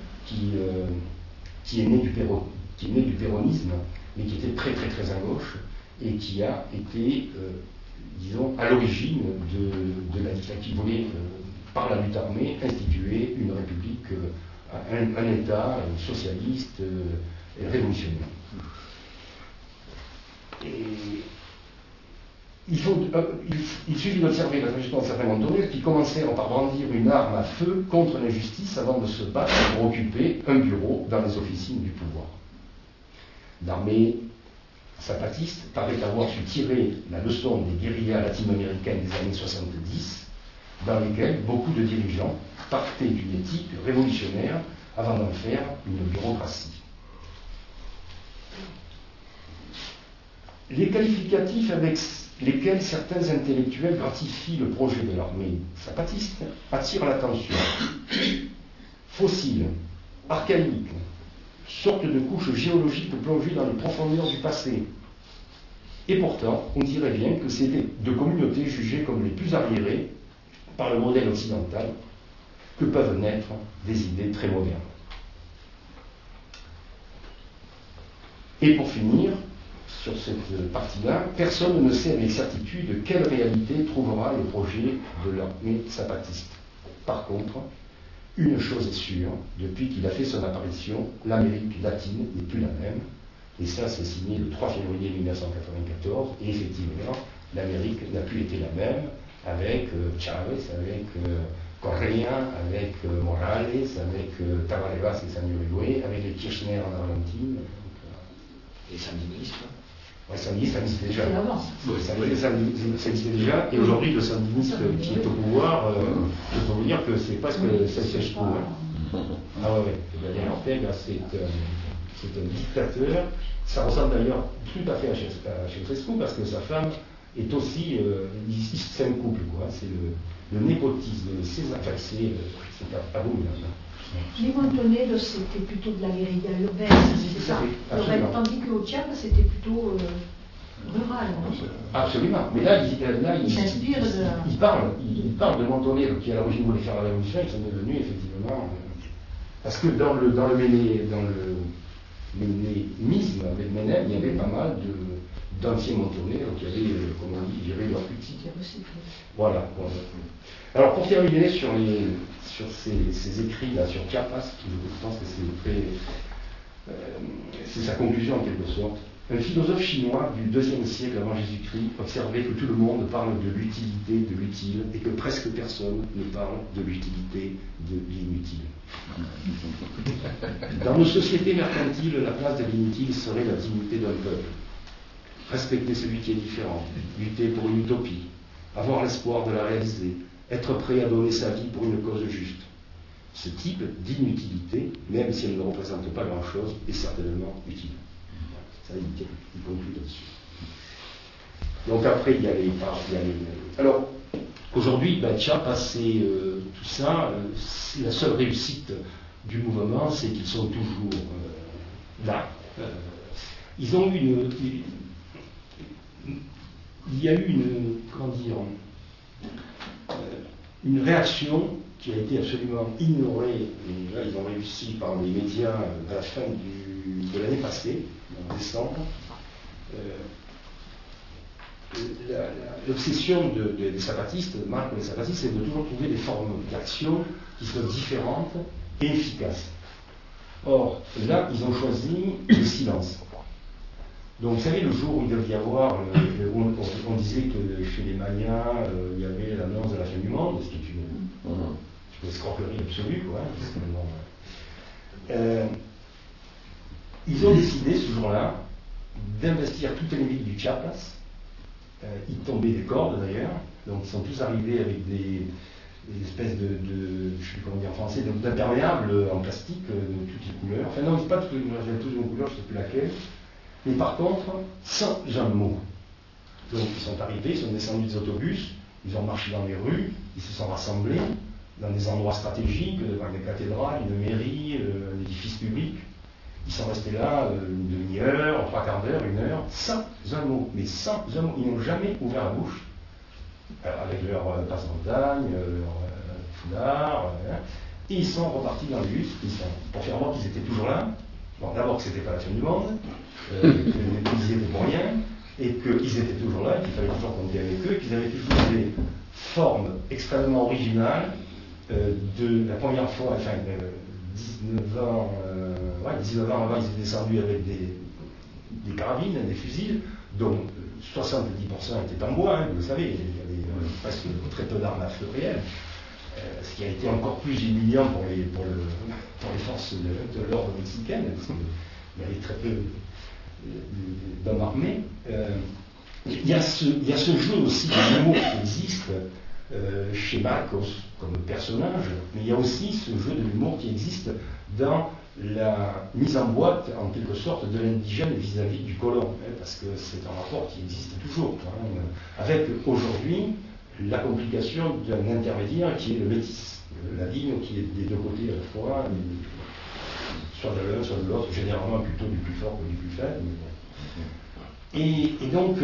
qui est né du péronisme, mais qui était très très très à gauche, et qui a été, disons, à l'origine de la dictature, qui voulait, par la lutte armée, instituer une république, un État socialiste et révolutionnaire. Et il suffit d'observer la trajectoire de certains montonneros qui commencèrent par brandir une arme à feu contre l'injustice avant de se battre pour occuper un bureau dans les officines du pouvoir. L'armée zapatiste paraît avoir su tirer la leçon des guérillas latino-américaines des années 70, dans lesquelles beaucoup de dirigeants partaient d'une éthique révolutionnaire avant d'en faire une bureaucratie. Les qualificatifs avec lesquels certains intellectuels gratifient le projet de l'armée zapatiste attirent l'attention. Fossile, archaïque, sorte de couche géologique plongée dans les profondeurs du passé. Et pourtant, on dirait bien que c'était de communautés jugées comme les plus arriérées par le modèle occidental que peuvent naître des idées très modernes. Et pour finir, sur cette partie-là, personne ne sait avec certitude quelle réalité trouvera le projet de l'armée zapatiste. Par contre, une chose est sûre, depuis qu'il a fait son apparition, l'Amérique latine n'est plus la même. Et ça, c'est signé le 3 février 1994. Et effectivement, l'Amérique n'a plus été la même avec Chavez, avec Correa, avec Morales, avec Tabaré-Vaz et San Uruguay, avec les Kirchner en Argentine. Les sandinistes. Ouais, Sandiniste, ça existait déjà. Ça existait déjà. Et aujourd'hui, le sandiniste qui est au pouvoir, je peux vous dire que c'est presque siège pro. Ah ouais. Daniel Ortega, c'est un dictateur. Ça ressemble d'ailleurs tout à fait à Ceausescu parce que sa femme est aussi. C'est un couple, quoi. C'est le népotisme de César. Enfin, c'est abominable. Montonero, c'était plutôt de la guérilla urbaine, c'est ça. Tandis qu'au Tchad, c'était plutôt rural. Absolument. Mais là, il s'inspire de... il parle de Montonero, qui à l'origine voulait faire la révolution, ils sont devenus effectivement. Parce que dans le ménémisme avec Menem, il y avait pas mal d'anciens Montonero qui avaient, comme on dit, viré leur petit. Voilà. Alors pour terminer sur ces écrits-là, sur Chiapas, je pense que c'est sa conclusion en quelque sorte. Un philosophe chinois du IIe siècle avant Jésus-Christ observait que tout le monde parle de l'utilité de l'utile et que presque personne ne parle de l'utilité de l'inutile. Dans nos sociétés mercantiles, la place de l'inutile serait la dignité d'un peuple. Respecter celui qui est différent, lutter pour une utopie, avoir l'espoir de la réaliser, être prêt à donner sa vie pour une cause juste. Ce type d'inutilité, même si elle ne représente pas grand-chose, est certainement utile. Ça, il conclut là-dessus. Donc après, il y a les... Alors, aujourd'hui, Chiapas, c'est tout ça, la seule réussite du mouvement, c'est qu'ils sont toujours là. Ils ont eu il y a eu une réaction qui a été absolument ignorée, et là ils ont réussi par les médias à la fin de l'année passée, en décembre. L'obsession des zapatistes, Marc les zapatistes, c'est de toujours trouver des formes d'action qui soient différentes et efficaces. Or, là, ils ont choisi le silence. Donc, vous savez, le jour où il devait y avoir, on disait que chez les Mayas, il y avait l'annonce de la fin du monde, ce qui est une escroquerie absolue, quoi. Ils ont décidé, ce jour-là, d'investir toute l'élite du Chiapas. Ils tombaient des cordes, d'ailleurs. Donc, ils sont tous arrivés avec des espèces de je ne sais plus comment dire en français, d'imperméables en plastique de toutes les couleurs. Enfin, non, c'est pas toutes les couleurs, j'avais tous les couleurs, je ne sais plus laquelle. Mais par contre, sans un mot. Donc ils sont arrivés, ils sont descendus des autobus, ils ont marché dans les rues, ils se sont rassemblés dans des endroits stratégiques, devant des cathédrales, une mairie, un édifice public. Ils sont restés là une demi-heure, trois quarts d'heure, une heure, sans un mot. Mais sans un mot. Ils n'ont jamais ouvert la bouche, avec leur passe-montagne, leur foulard, et ils sont repartis dans le bus, pour faire voir qu'ils étaient toujours là. Bon, d'abord que c'était pas la fin du monde, qu'ils y étaient pour rien, et qu'ils étaient toujours là, qu'il fallait toujours compter avec eux, qu'ils avaient toujours des formes extrêmement originales. De la première fois, enfin 19 ans avant, ils étaient descendus avec des carabines, des fusils, dont 70% étaient en bois, vous le savez, il y avait presque très peu d'armes à feu réel. Ce qui a été encore plus humiliant pour les forces de l'ordre mexicaine, parce qu'il y avait très peu d'hommes armés. Il y a ce jeu aussi de l'humour qui existe chez Marcos comme personnage, mais il y a aussi ce jeu de l'humour qui existe dans la mise en boîte, en quelque sorte, de l'indigène vis-à-vis du colon, parce que c'est un rapport qui existe toujours, avec aujourd'hui la complication d'un intermédiaire qui est le métis, la ligne qui est des deux côtés à la fois, soit de l'un, soit de l'autre, généralement plutôt du plus fort que du plus faible. Et donc,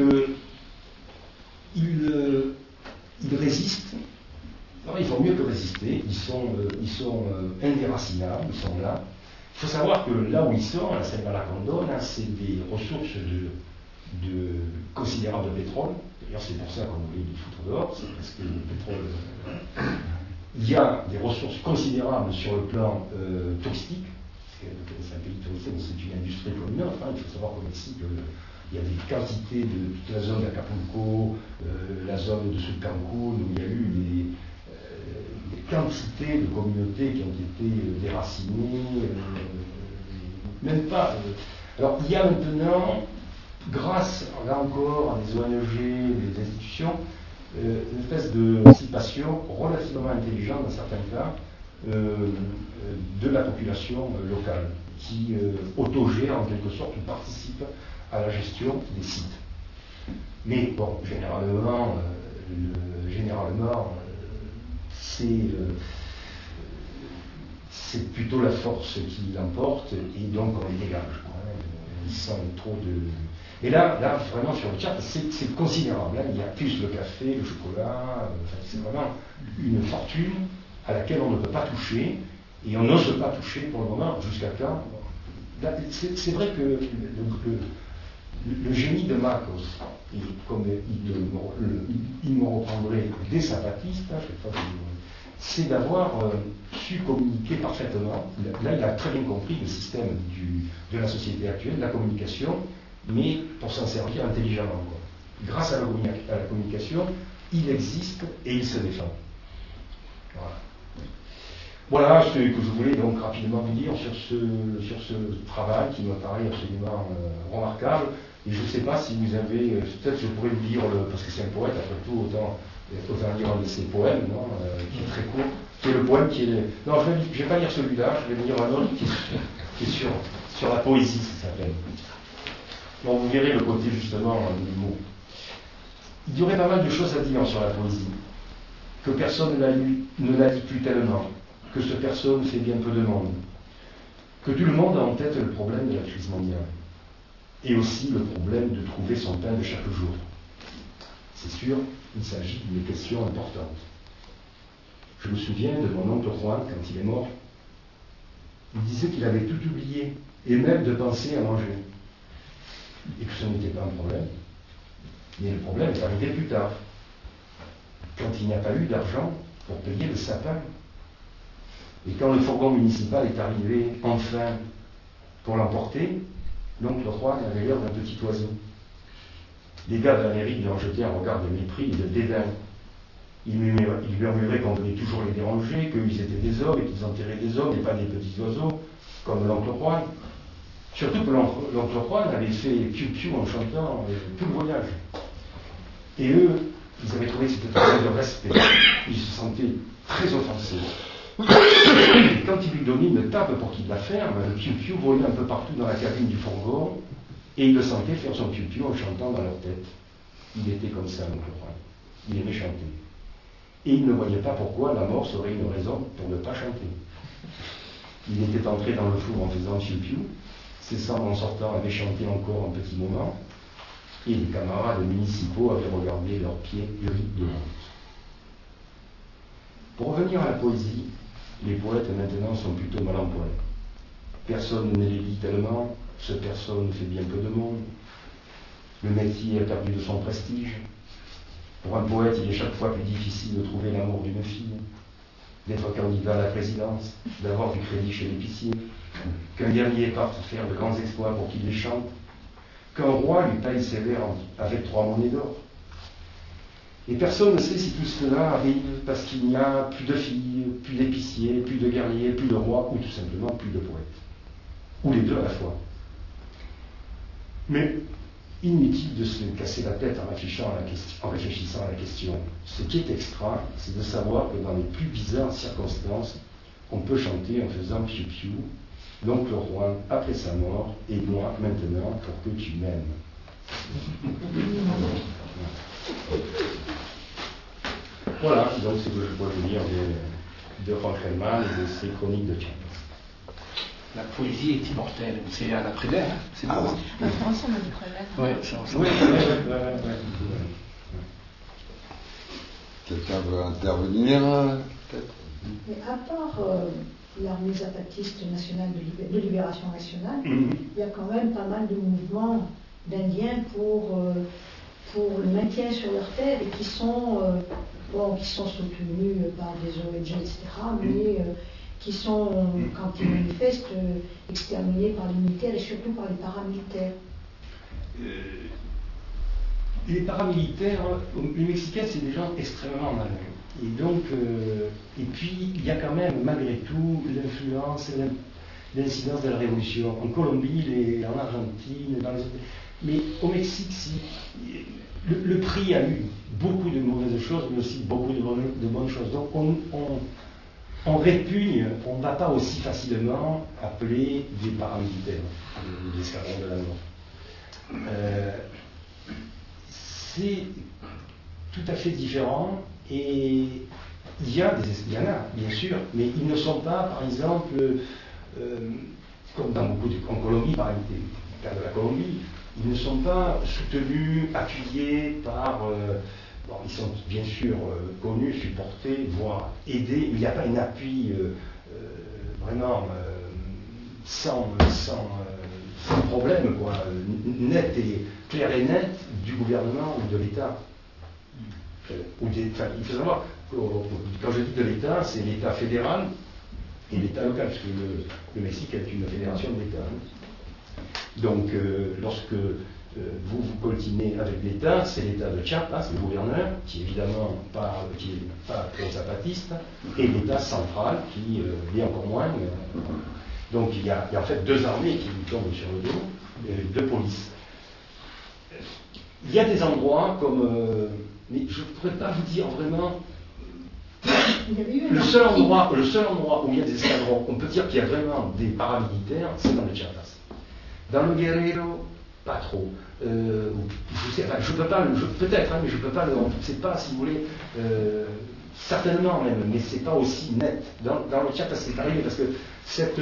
ils résistent. Alors, il faut mieux que résister. Ils sont indéracinables, ils sont là. Il faut savoir que là où ils sont, à la Selva-la-Candona, c'est des ressources considérables de pétrole. D'ailleurs, c'est pour ça qu'on voulait les foutre dehors, c'est parce que le pétrole. Il y a des ressources considérables sur le plan touristique. C'est un pays touristique, c'est une industrie comme une autre. Il faut savoir qu'au Mexique, il y a des quantités de toute la zone d'Acapulco, la zone de sud Cancun, où il y a eu des quantités de communautés qui ont été déracinées, même pas. Alors il y a maintenant, grâce là encore à des ONG, des institutions, une espèce de participation relativement intelligente dans certains cas de la population locale qui autogère en quelque sorte ou participe à la gestion des sites. Mais bon, généralement, c'est plutôt la force qui l'emporte et donc on les dégage. Ils sont trop de. Et là, vraiment sur le chat, c'est considérable. Il y a plus le café, le chocolat, c'est vraiment une fortune à laquelle on ne peut pas toucher et on n'ose pas toucher pour le moment jusqu'à quand. C'est vrai que le génie de Marcos, comme il me reprendrait des zapatistes, c'est d'avoir su communiquer parfaitement. Là, il a très bien compris le système de la société actuelle, de la communication, mais pour s'en servir intelligemment. Grâce à la communication, il existe et il se défend. Voilà ce que je voulais donc rapidement vous dire sur ce travail qui me paraît absolument remarquable. Et je ne sais pas si vous avez, peut-être je pourrais vous lire, parce que c'est un poète, après tout, autant lire un de ses poèmes, qui est très court, qui est le poème qui est... Non, je ne vais pas lire celui-là, je vais lire un autre qui est sur la poésie, ça s'appelle. Donc vous verrez le côté justement du mot. Il y aurait pas mal de choses à dire sur la poésie, que personne ne la lit plus tellement, que ce personne fait bien peu de monde, que tout le monde a en tête le problème de la crise mondiale, et aussi le problème de trouver son pain de chaque jour. C'est sûr, il s'agit d'une question importante. Je me souviens de mon oncle Juan quand il est mort. Il disait qu'il avait tout oublié, et même de penser à manger. Et que ce n'était pas un problème. Mais le problème est arrivé plus tard, quand il n'y a pas eu d'argent pour payer le sapin. Et quand le fourgon municipal est arrivé enfin pour l'emporter, l'oncle Juan avait l'air d'un petit oiseau. Les gars de la mairie lui ont jeté un regard de mépris et de dédain. Ils murmuraient qu'on venait toujours les déranger, qu'ils étaient des hommes et qu'ils enterraient des hommes et pas des petits oiseaux, comme l'oncle Juan. Surtout que l'oncle Juan avait fait piou-piou en chantant tout le voyage. Et eux, ils avaient trouvé que c'était un signe de respect. Ils se sentaient très offensés. Et quand il lui donnait une table pour qu'il la ferme, le piou-piou volait un peu partout dans la cabine du fourgon, et ils le sentaient faire son piou-piou en chantant dans leur tête. Il était comme ça, l'oncle Juan. Il aimait chanter. Et il ne voyait pas pourquoi la mort serait une raison pour ne pas chanter. Il était entré dans le four en faisant piou-piou. Ses cendres en sortant avaient chanté encore un petit moment, et les camarades municipaux avaient regardé leurs pieds gris de honte. Pour revenir à la poésie, les poètes maintenant sont plutôt mal employés. Personne ne les lit tellement, ce personne fait bien peu de monde. Le métier a perdu de son prestige. Pour un poète, il est chaque fois plus difficile de trouver l'amour d'une fille, d'être candidat à la présidence, d'avoir du crédit chez l'épicier, qu'un guerrier parte faire de grands exploits pour qu'il les chante, qu'un roi lui paye ses vers avec 3 monnaies d'or. Et personne ne sait si tout cela arrive parce qu'il n'y a plus de filles, plus d'épiciers, plus de guerriers, plus de rois, ou tout simplement plus de poètes. Ou les deux à la fois. Mais inutile de se casser la tête en réfléchissant à la question. Ce qui est extra, c'est de savoir que dans les plus bizarres circonstances, on peut chanter en faisant piou-piou, l'oncle Juan après sa mort, et moi maintenant pour que tu m'aimes. Voilà, donc c'est ce que je peux vous dire de Juan Gelman et de ses chroniques de Chiapas. La poésie est immortelle. C'est un après-l'air. Hein. C'est beau. En France, on a dit problème. Oui, c'est ensemble. Quelqu'un veut intervenir, peut-être? Mais à part l'armée zapatiste nationale de libération nationale, il y a quand même pas mal de mouvements d'Indiens pour le maintien sur leur terre et qui sont soutenus par des ONG, etc., mais qui sont, quand ils manifestent, exterminés par les militaires et surtout par les paramilitaires. Les paramilitaires, les Mexicains, c'est des gens extrêmement malins. Et donc, et puis, il y a quand même, malgré tout, l'influence et l'incidence de la Révolution. En Colombie, en Argentine, mais au Mexique, le prix a eu beaucoup de mauvaises choses, mais aussi beaucoup de bonnes choses. Donc, on répugne, on ne va pas aussi facilement appeler des paramilitaires, des escadrons de la mort. C'est tout à fait différent et il y en a, bien sûr, mais ils ne sont pas, par exemple, comme dans en Colombie, par exemple, le cas de la Colombie, ils ne sont pas soutenus, appuyés par... bon, ils sont bien sûr connus, supportés, voire aidés, mais il n'y a pas un appui vraiment sans problème, quoi, net et clair et net du gouvernement ou de l'État. Il faut savoir, quand je dis de l'État, c'est l'État fédéral et l'État local, parce que le Mexique est une fédération d'États. Donc, lorsque vous coltinez avec l'État, c'est l'État de Chiapas, le gouverneur, qui évidemment qui n'est pas pro-zapatiste, et l'État central, qui est encore moins. Donc, il y a en fait deux armées qui nous tombent sur le dos, deux polices. Il y a des endroits comme... mais je ne pourrais pas vous dire vraiment... Le seul endroit où il y a des escadrons, on peut dire qu'il y a vraiment des paramilitaires, c'est dans le Chiapas. Dans le Guerrero, pas trop. Je sais, enfin, je peux pas, peut-être, hein, mais je peux pas, c'est pas, si vous voulez, certainement même, mais c'est pas aussi net. Dans le Chiapas, c'est arrivé parce que cette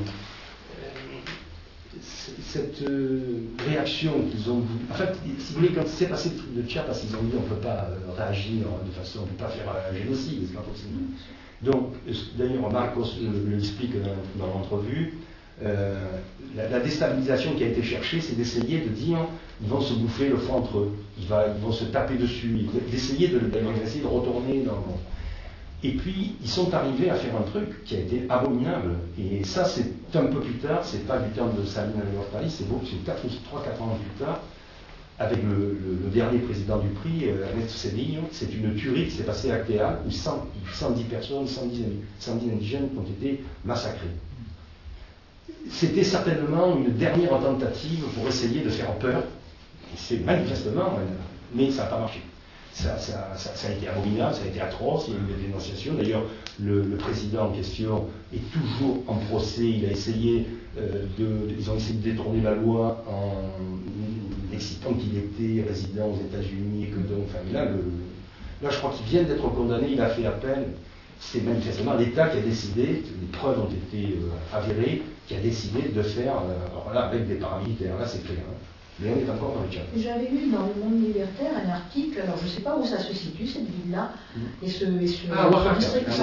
réaction qu'ils ont voulu... En fait, si vous voulez, quand c'est passé le truc de Chiapas, ils ont dit on ne peut pas réagir de façon, on ne peut pas faire un génocide, c'est pas possible. Donc, d'ailleurs, Marcos l'explique dans l'entrevue, la déstabilisation qui a été cherchée, c'est d'essayer de dire ils vont se bouffer le fond entre eux, ils vont se taper dessus, d'essayer de retourner dans... Et puis, ils sont arrivés à faire un truc qui a été abominable. Et ça, c'est un peu plus tard, c'est pas du temps de Salinas de Gortari, c'est 3-4 ans plus tard, avec le dernier président du prix, Ernesto Zedillo. C'est une tuerie qui s'est passée à Acteal, où 110 personnes, 110 indigènes ont été massacrés. C'était certainement une dernière tentative pour essayer de faire peur. Et c'est manifestement, mais ça n'a pas marché. Ça a été abominable, ça a été atroce, il y a eu des dénonciations. D'ailleurs, le président en question est toujours en procès. Ils ont essayé de détourner la loi en excitant qu'il était résident aux États-Unis et que donc, enfin, là, je crois qu'il vient d'être condamné, il a fait appel. C'est manifestement l'État qui a décidé, les preuves ont été avérées, qui a décidé de faire, alors là, avec des paramilitaires, là c'est clair. Hein. Mais on est encore dans le Tchad. J'avais lu dans Le Monde Libertaire un article, alors je ne sais pas où ça se situe, cette ville-là, et ce Oaxaca.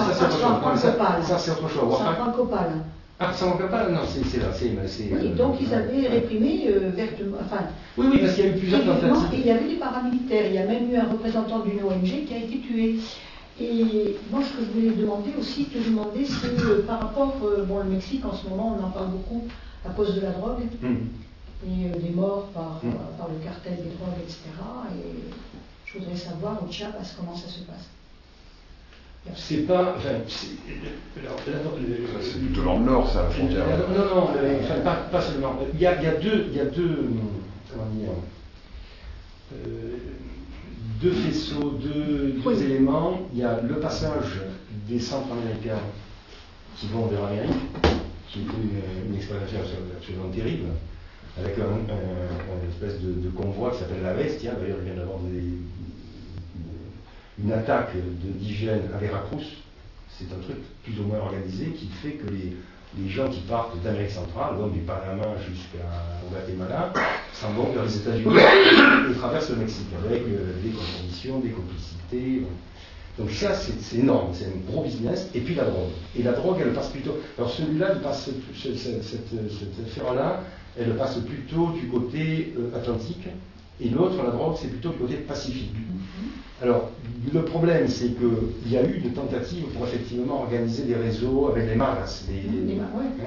Ça c'est autre chose. Saint-Pancopal. Ah, Saint-Pancopal, non, c'est là. Oui, donc ils avaient réprimé vertement. Enfin, oui, parce qu'il y a eu plusieurs tentatives. Et il y avait des paramilitaires, il y a même eu un représentant d'une ONG qui a été tué. Et moi, ce que je voulais demander aussi, c'est par rapport, bon, le Mexique en ce moment, on en parle beaucoup à cause de la drogue. Et des morts par le cartel des drogues, etc. Et je voudrais savoir au Chiapas comment ça se passe. C'est pas... Enfin, c'est plutôt dans le nord, ça, la frontière. Non, enfin, pas seulement. Il y a deux comment dire, deux faisceaux, deux Oui. éléments. Il y a le passage des Centra-Américains qui vont vers l'Amérique, qui est une exploitation absolument terrible, avec une espèce de convoi qui s'appelle la Bestia. D'ailleurs, il vient d'avoir une attaque d'indigènes à Veracruz. C'est un truc plus ou moins organisé qui fait que les gens qui partent d'Amérique centrale, donc du Panama jusqu'au Guatemala, s'en vont vers les États-Unis et traversent le Mexique avec des conditions, des complicités. Donc ça, c'est énorme, c'est un gros business. Et puis la drogue. Et la drogue, elle passe plutôt... Alors celui-là, cette affaire-là, elle passe plutôt du côté atlantique. Et l'autre, la drogue, c'est plutôt du côté pacifique. Alors, le problème, c'est qu'il y a eu des tentatives pour effectivement organiser des réseaux avec les maras, les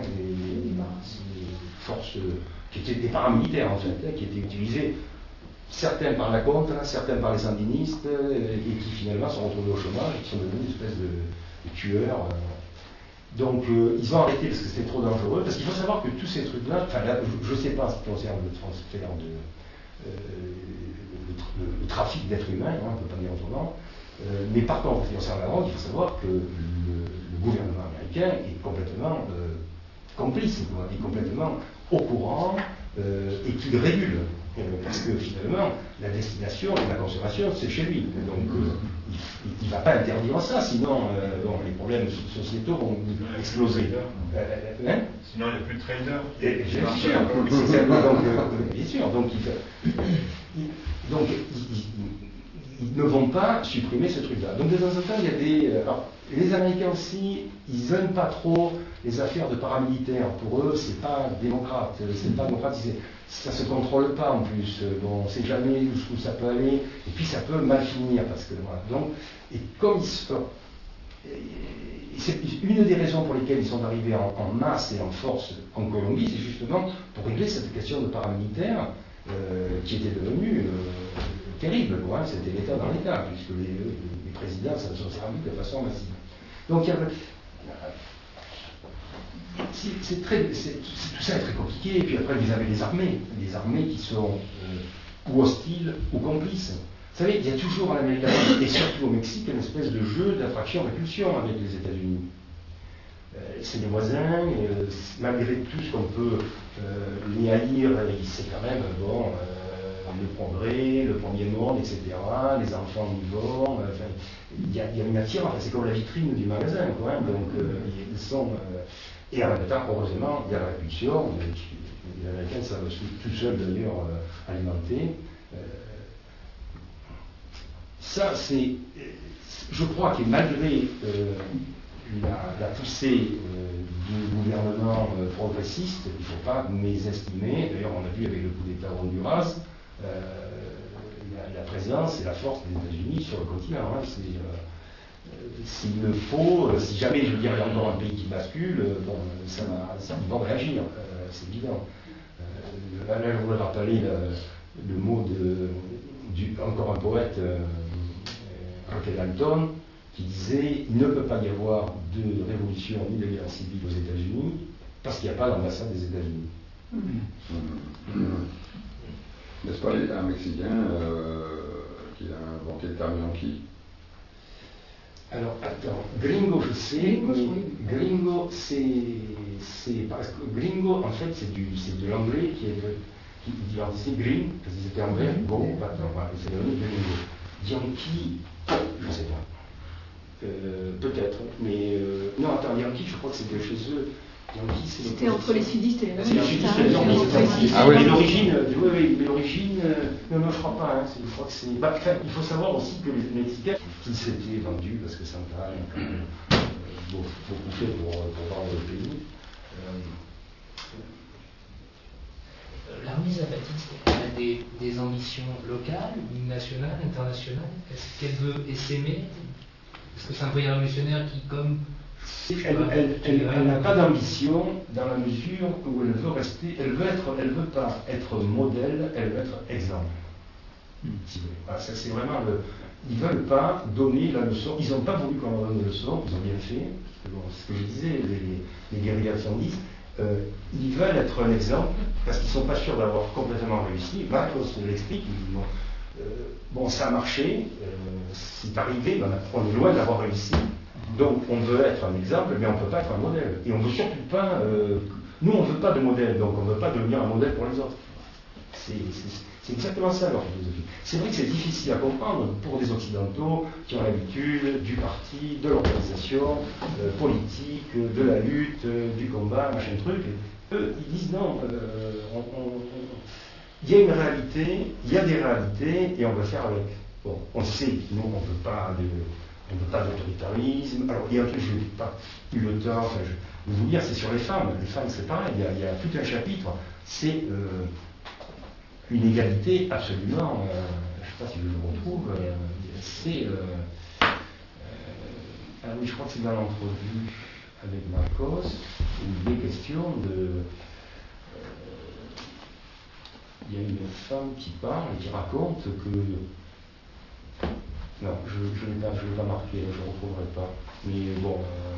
forces qui étaient des paramilitaires en fait, qui étaient utilisées, certains par la Contra, certains par les sandinistes, et qui finalement sont retrouvés au chômage et qui sont devenus une espèce de tueurs. Donc, ils ont arrêté parce que c'était trop dangereux, parce qu'il faut savoir que tous ces trucs-là, enfin, je ne sais pas en ce qui concerne le transfert le trafic d'êtres humains, on ne peut pas dire autrement, mais par contre, en ce qui concerne la drogue, il faut savoir que le gouvernement américain est complètement complice, est complètement au courant et qu'il régule. Parce que finalement, la destination et la consommation, c'est chez lui. Donc, il ne va pas interdire ça, sinon les problèmes sociétaux vont exploser. Sinon, il n'y a plus de traders. Bien sûr. Donc, ils ne vont pas supprimer ce truc-là. Donc, de temps en temps, il y a des... alors, les Américains aussi, ils n'aiment pas trop les affaires de paramilitaires. Pour eux, c'est pas démocrate, c'est pas démocratisé. Ça se contrôle pas en plus. Bon, on ne sait jamais jusqu'où ça peut aller. Et puis, ça peut mal finir. Parce que, voilà. Donc, et comme c'est une des raisons pour lesquelles ils sont arrivés en masse et en force en Colombie, c'est justement pour régler cette question de paramilitaires qui était devenue terrible. C'était l'État dans l'État, puisque les présidents s'en sont servis de façon massive. Donc, tout ça est très compliqué. Et puis après, vous avez les armées qui sont ou hostiles ou complices. Vous savez, il y a toujours en Amérique latine, et surtout au Mexique, une espèce de jeu d'attraction-répulsion avec les États-Unis. C'est des voisins, malgré tout ce qu'on peut les haïr, c'est quand même, le progrès, le premier monde, etc., les enfants vivants, il y a une attirance, c'est comme la vitrine du magasin, quoi, hein, donc ils sont... et en même temps, heureusement, il y a la répulsion, les Américains savent tout seuls d'ailleurs alimenter. Ça, c'est, je crois que malgré la poussée du gouvernement progressiste, il ne faut pas mésestimer, d'ailleurs on a vu avec le coup d'État au Honduras, la présence et la force des États-Unis sur le continent. Hein, s'il le faut, si jamais, je veux dire, il y a encore un pays qui bascule, ça va réagir, c'est évident. Là, je voudrais rappeler le mot encore un poète, Roque Dalton, qui disait « Il ne peut pas y avoir de révolution ni de guerre civile aux États-Unis parce qu'il n'y a pas d'ambassade des États-Unis. N'est-ce pas un Mexicain qui a inventé le terme Yankee? Alors, attends, gringo, je sais, mais gringo, c'est parce que gringo, en fait, c'est de l'anglais qui dit green, parce qu'ils étaient anglais, bon, attends, voilà, c'est devenu gringo. Yankee, je ne sais pas. Peut-être, mais non, attends, Yankee, je crois que c'était chez eux. C'était entre les sudistes et les sudistes. Ah oui, mais l'origine, non, je crois pas, hein, je crois que c'est... il faut savoir aussi que les Mexicains, qui s'étaient vendus, parce que Santa a quand même beaucoup fait pour vendre le pays. L'armée zapatiste, elle a des ambitions locales, nationales, internationales. Est-ce qu'elle veut essaimer? Est-ce que c'est un pays révolutionnaire qui, comme... Elle n'a pas d'ambition dans la mesure où elle veut rester, elle veut pas être modèle, elle veut être exemple. Voilà, ça c'est vraiment ils ne veulent pas donner la leçon, ils n'ont pas voulu qu'on leur donne une leçon, ils ont bien fait, c'est ce que je disais, les guérillas de 70, ils veulent être un exemple parce qu'ils ne sont pas sûrs d'avoir complètement réussi. Marcos l'explique, il dit bon, ça a marché, c'est arrivé, on est loin d'avoir réussi. Donc on veut être un exemple, mais on ne peut pas être un modèle. Et on ne veut surtout pas... nous, on ne veut pas de modèle, donc on ne veut pas devenir un modèle pour les autres. C'est exactement ça leur philosophie. C'est vrai que c'est difficile à comprendre pour des Occidentaux qui ont l'habitude du parti, de l'organisation politique, de la lutte, du combat, machin truc. Eux, ils disent non, il y a une réalité, il y a des réalités, et on va faire avec. Bon, on sait, nous, on ne veut pas d'autoritarisme. Alors, il y a un truc, je n'ai pas eu le temps, de vous dire, c'est sur les femmes. Les femmes, c'est pareil, il y a tout un chapitre. C'est une égalité absolument, je ne sais pas si je le retrouve, c'est... ah oui, je crois que c'est dans l'entrevue avec Marcos, où il est question de... il y a une femme qui parle et qui raconte que... Non, je ne l'ai pas marqué, je ne retrouverai pas. Mais bon...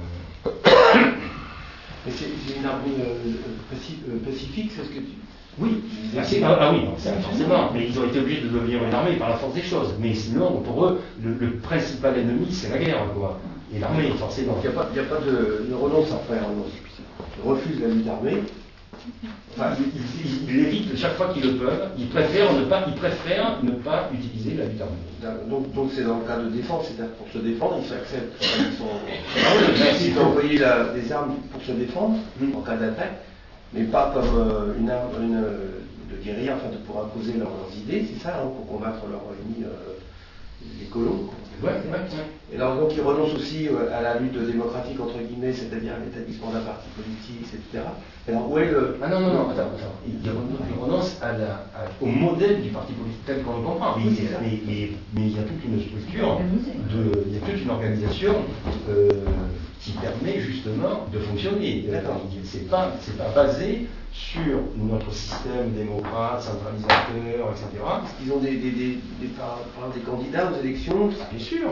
Mais c'est une armée pacifique, c'est ce que tu... Oui, oui, forcément, mais ils ont été obligés de devenir une armée par la force des choses. Mais sinon, pour eux, le principal ennemi, c'est la guerre, quoi. Et l'armée, forcément. Il n'y a pas de renonce à faire renonce. Ils refusent la lutte armée. Enfin, ils l'évitent chaque fois qu'ils le peuvent. Ils préfèrent ne pas utiliser la lutte armée. Donc c'est dans le cas de défense, c'est-à-dire pour se défendre, ils s'acceptent. Ils ont envoyé des armes pour se défendre en cas d'attaque. Mais pas comme une arme de guérilla, enfin pour imposer leurs idées, c'est ça, pour combattre leurs ennemis, les colons. Ouais. Et alors donc ils renoncent aussi à la lutte démocratique, entre guillemets, c'est-à-dire l'établissement d'un parti politique, etc. Alors où est le... Ah non, attends. Ils renoncent au modèle du parti politique tel qu'on le comprend. Mais il y a toute une structure, il y a toute une organisation qui permet justement de fonctionner. C'est pas basé sur notre système démocrate, centralisateur, etc. Est-ce qu'ils ont des candidats aux élections? Bien sûr.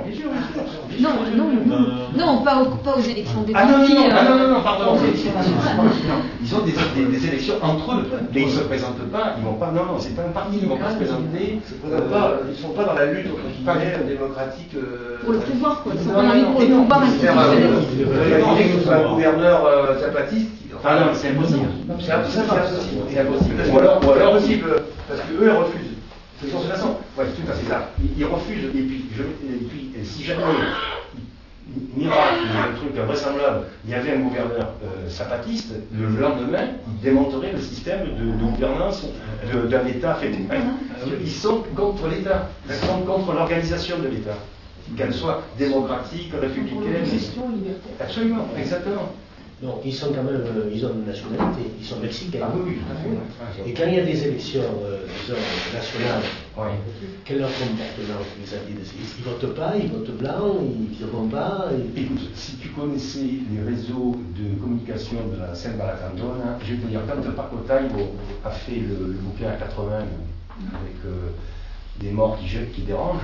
Non, pas aux élections des partis. Non, pardon. Ils ont des élections entre eux, mais ils ne se présentent pas, ils vont pas. Non, c'est pas un parti, ils ne vont pas se présenter. Ils ne sont pas dans la lutte entre guillemets démocratique. Pour le pouvoir, quoi. Ils sont pas dans la lutte pour le pouvoir institutionnel. Que ce soit un gouverneur zapatiste. Ah non, c'est impossible. C'est impossible. Ou alors, parce qu'eux, ils refusent. De toute façon, ouais, tout à fait ça. Ils refusent, et puis si jamais, miracle, un truc invraisemblable, il y avait un gouverneur zapatiste, le lendemain, il démonterait le système de gouvernance d'un État fédéral. Ils sont contre l'État, ils sont contre l'organisation de l'État, qu'elle soit démocratique, républicaine. Gestion libertaire. Absolument, exactement. Donc ils sont quand même, ils ont une nationalité, ils sont mexicains. Ah oui, tout à fait. Et quand il y a des élections, disons, nationales, quel est leur comportement vis-à-vis de ça? Ils ne votent pas, ils votent blanc, ils ne vont pas. Écoute, si tu connaissais les réseaux de communication de la Selva La Candona, je vais te dire, quand Paco Taibo a fait le bouquin à 80 avec des morts qui dérangent,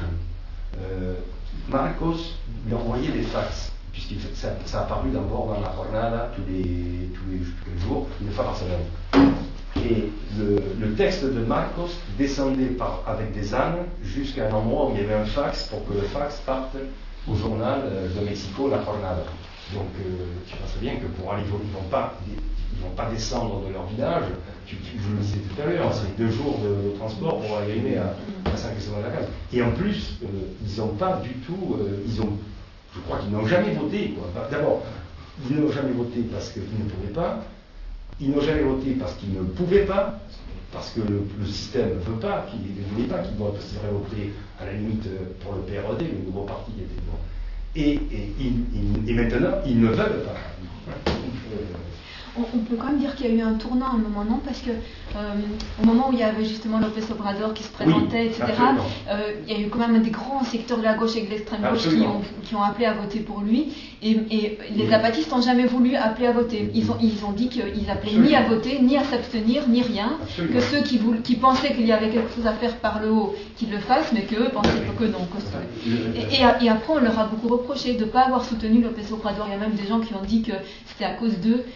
Marcos lui envoyait des fax. Puisque ça a apparu d'abord dans la jornada tous les jours, une fois par semaine. Et le texte de Marcos descendait avec des ânes jusqu'à un endroit où il y avait un fax pour que le fax parte au journal de Mexico, la jornada. Donc tu penses bien que pour aller, ils vont pas descendre de leur village. Je le disais tout à l'heure, c'est 2 jours de transport pour arriver à Saint-Christophe-de-la-Casse. Et en plus, ils n'ont pas du tout, je crois qu'ils n'ont jamais voté. D'abord, ils n'ont jamais voté parce qu'ils ne pouvaient pas. Ils n'ont jamais voté parce qu'ils ne pouvaient pas, parce que le système ne veut pas, qu'ils ne voulaient pas qu'ils votent. Ils auraient voté à la limite pour le PRD, le nouveau parti était bon. Et maintenant, ils ne veulent pas. On peut quand même dire qu'il y a eu un tournant à un moment, non? Parce que au moment où il y avait justement López Obrador qui se présentait, etc., il y a eu quand même des grands secteurs de la gauche et de l'extrême gauche qui ont appelé à voter pour lui. Et les zapatistes n'ont jamais voulu appeler à voter. Ils ont dit qu'ils appelaient ni à voter, ni à s'abstenir, ni rien. Que ceux qui pensaient qu'il y avait quelque chose à faire par le haut, qu'ils le fassent, mais qu'eux pensaient que non. Et après, on leur a beaucoup reproché de ne pas avoir soutenu López Obrador. Il y a même des gens qui ont dit que c'était à cause d'eux que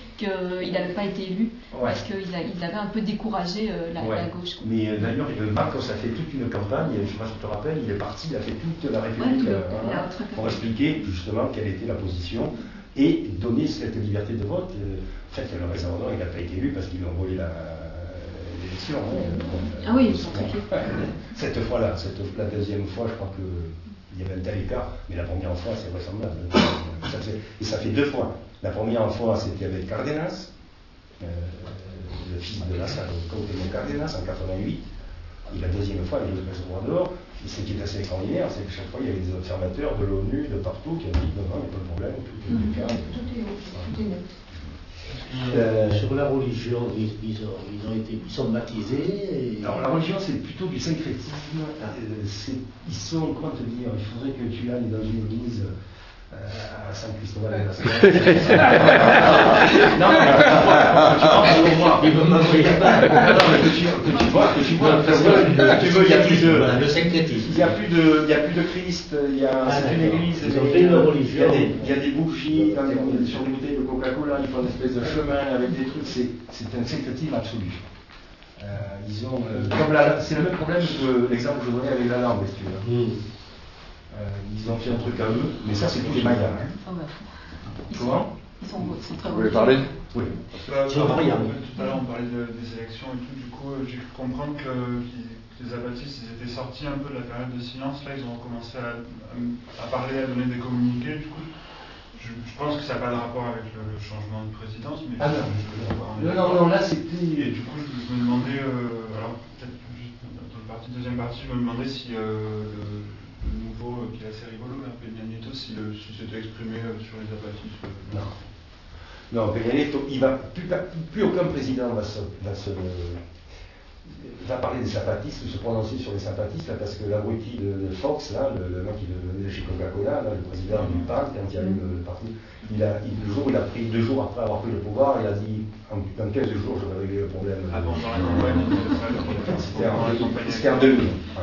il n'avait pas été élu, parce qu'ils avaient un peu découragé la gauche. Quoi. Mais d'ailleurs, Marcos a fait toute une campagne, je ne sais pas si tu te rappelles, il est parti, il a fait toute la République pour expliquer justement quelle était la position et donner cette liberté de vote. En fait, le Salvador, il n'a pas été élu parce qu'ils lui ont volé l'élection. Ah oui, ils sont très fiers. Cette fois-là, la deuxième fois, je crois qu'il y avait un tel écart, mais la première fois, c'est vraisemblable. Et ça fait 2 fois. La première fois, c'était avec Cárdenas, le fils de Lázaro Cárdenas, en 88. Et la deuxième fois, avec López Obrador. Et ce qui est assez extraordinaire, c'est que chaque fois, il y avait des observateurs de l'ONU, de partout, qui ont dit non, il n'y a pas de problème, tout est calme. Tout est net. Sur la religion, ils sont baptisés. Alors la religion, c'est plutôt du syncrétisme. Ils sont, comment te dire, il faudrait que tu ailles dans une église à San Cristóbal de las Casas. Non, que tu vois, il n'y a plus de Christ, c'est une église, il y a des bougies sur les bouteilles de Coca-Cola, ils font une espèce de chemin avec des trucs, c'est un syncrétisme absolu. C'est le même problème que l'exemple que je donnais avec la langue, si tu veux. Ils ont fait un truc à eux, mais ça c'est tous les Mayas. Comment Ils sont très Vous voulez parler? Oui. Tout à l'heure on parlait des élections et tout, du coup j'ai cru comprendre que les zapatistes ils étaient sortis un peu de la période de silence, là ils ont commencé à parler, à donner des communiqués, du coup je pense que ça n'a pas de rapport avec le changement de présidence, mais non, là c'était... Et du coup je me demandais, alors peut-être juste dans la deuxième partie, je me demandais si le nouveau, qui est assez rigolo, là, Peña Nieto, si s'était exprimé sur les zapatistes. Non, Peña Nieto, plus aucun président va parler des zapatistes ou se prononcer sur les zapatistes, là, parce que l'abruti de Fox, là, le mec qui venait de chez Coca-Cola, là, le président du PAN, quand il y a eu le parti, le jour où il a pris 2 jours après avoir pris le pouvoir, il a dit dans 15 jours je vais régler le problème. Ah bon, dans la campagne, c'était en 2000.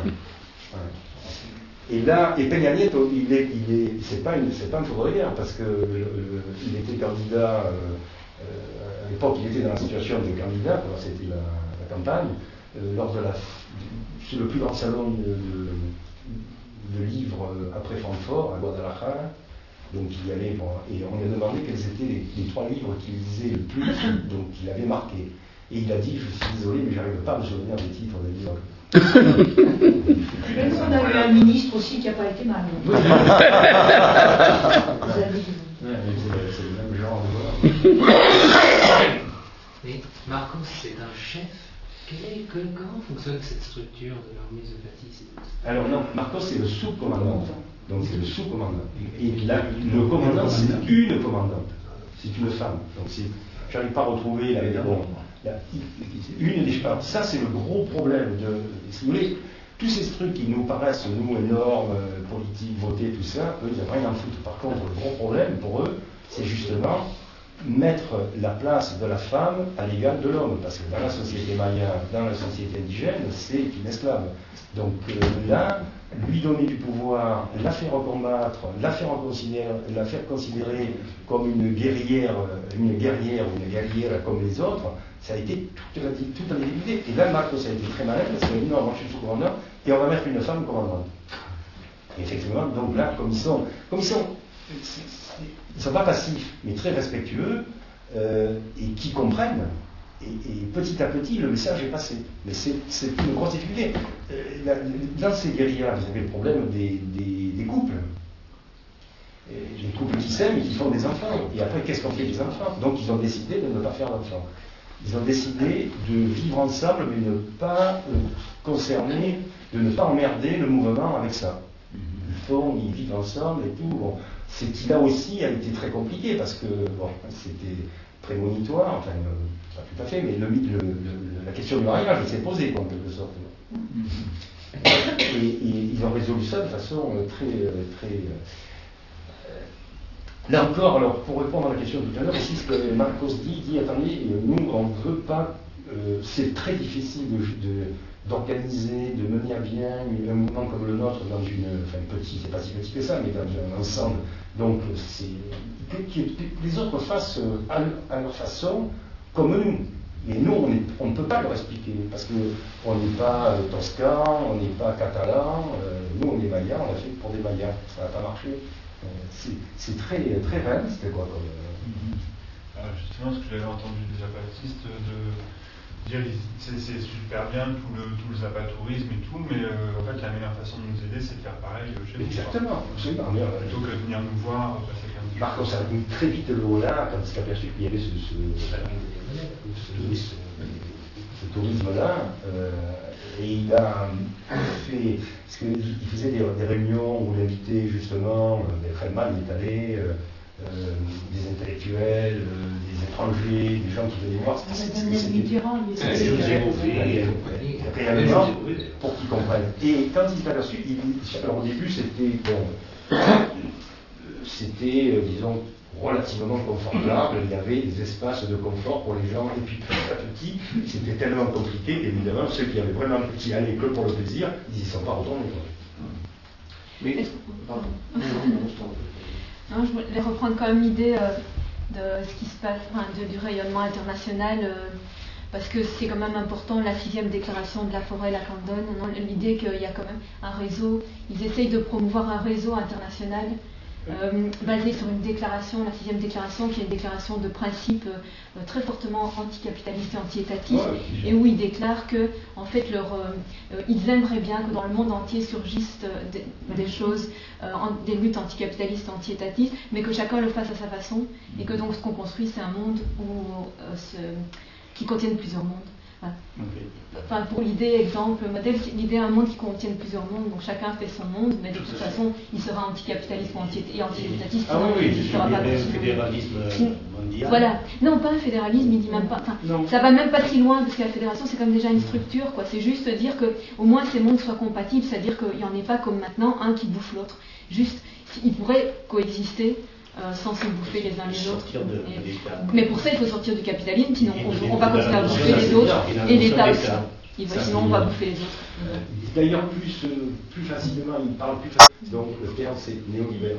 Et là, Peña Nieto, c'est pas une faute de guerre, parce qu'il était candidat, à l'époque il était dans la situation de candidat, c'était la campagne, c'est le plus grand salon de livres après Francfort, à Guadalajara, donc il y allait, et on lui a demandé quels étaient les 3 livres qu'il lisait le plus, donc il avait marqué. Et il a dit, je suis désolé, mais j'arrive pas à me souvenir des titres des livres. Même on a eu un ministre aussi qui n'a pas été mal. C'est le même genre de... Mais Marcos, c'est un chef. Comment fonctionne cette structure de l'armée zapatiste? Alors non, Marcos c'est le sous-commandant. Donc c'est le sous-commandant. Et là, le commandant, c'est une commandante. C'est une femme. Donc j'arrive pas à retrouver une des femmes. Ça, c'est le gros problème de. Si vous voulez, tous ces trucs qui nous paraissent, nous, énormes, politiques, voter, tout ça, eux, ils n'ont rien à foutre. Par contre, le gros problème pour eux, c'est justement mettre la place de la femme à l'égal de l'homme. Parce que dans la société maya, dans la société indigène, c'est une esclave. Donc là, lui donner du pouvoir, la faire combattre, la faire considérer comme une guerrière ou une guerrière comme les autres, ça a été toute la difficulté. Et là, Marcos a été très malin parce qu'il a dit non, moi je suis sous-commandant et on va mettre une femme commandante. Et effectivement, donc là, comme ils sont pas passifs, mais très respectueux et qui comprennent. Et petit à petit, le message est passé. Mais c'est une grosse difficulté. Dans ces guérillas, vous avez le problème des couples. Les couples qui s'aiment et qui font des enfants. Et après, qu'est-ce qu'on fait des enfants? Donc, ils ont décidé de ne pas faire d'enfants. Ils ont décidé de vivre ensemble, mais de ne pas concerner, de ne pas emmerder le mouvement avec ça. Ils vivent ensemble et tout. Bon. Ce qui là aussi a été très compliqué parce que bon, c'était prémonitoire, enfin pas tout à fait, mais la question du mariage s'est posée en quelque sorte. Et ils ont résolu ça de façon très là encore, alors pour répondre à la question tout à l'heure, aussi ce que Marcos dit attendez, nous on ne veut pas, c'est très difficile d'organiser, de mener à bien un mouvement comme le nôtre dans petit, c'est pas si petit que ça, mais dans un ensemble. Donc, que les autres fassent à leur façon, comme nous. Mais nous, on ne peut pas leur expliquer, parce qu'on n'est pas toscan, on n'est pas catalan, nous on est mayas, on a fait pour des mayas, ça n'a pas marché. C'est très, très vain, c'était quoi comme... Alors justement, ce que j'avais entendu des zapatistes dire, c'est super bien tout le zapatourisme et tout, mais en fait la meilleure façon de nous aider, c'est de faire pareil chez nous. Exactement, absolument. Plutôt que de venir nous voir, passer comme ça. Par contre, ça a mis très vite le haut là, quand il s'est aperçu qu'il y avait ce tourisme-là, et il a fait, parce qu'il faisait des réunions où il invitait justement, Helman il est allé, des intellectuels, des étrangers, des gens qui venaient voir. Pour qu'ils comprennent. Et quand il s'est aperçu, alors au début c'était, disons, relativement confortable, il y avait des espaces de confort pour les gens, et puis petit à petit, c'était tellement compliqué qu'évidemment, ceux qui avaient vraiment qui allaient que pour le plaisir, ils n'y sont pas retournés. Mais, non, je voulais reprendre quand même l'idée de ce qui se passe, du rayonnement international, parce que c'est quand même important, la 6e déclaration de la forêt, la Camden, l'idée qu'il y a quand même un réseau, ils essayent de promouvoir un réseau international basé sur une déclaration, la 6e déclaration, qui est une déclaration de principe très fortement anticapitaliste et anti-étatiste, et où ils déclarent que, en fait, ils aimeraient bien que dans le monde entier surgissent des choses, des luttes anticapitalistes, anti-étatistes, mais que chacun le fasse à sa façon, et que donc ce qu'on construit, c'est un monde qui contienne plusieurs mondes. Voilà. Enfin, pour l'idée, exemple, modèle, l'idée un monde qui contienne plusieurs mondes, donc chacun fait son monde, mais de toute façon, il sera anticapitaliste et anti-étatiste, sinon il ne sera pas possible. Fédéralisme mondial. Voilà. Non, pas un fédéralisme, il dit même pas. Enfin, ça va même pas si loin, parce que la fédération, c'est comme déjà une structure, quoi. C'est juste dire que au moins ces mondes soient compatibles, c'est-à-dire qu'il n'y en ait pas comme maintenant un qui bouffe l'autre. Juste, ils pourraient coexister. Sans se bouffer les uns les autres. Mais pour ça, il faut sortir du capitalisme, sinon on va continuer à bouffer les autres, et l'État aussi. Sinon, on va bouffer les autres. D'ailleurs, plus facilement, il parle plus facilement. Donc, le terme, c'est néolibéral.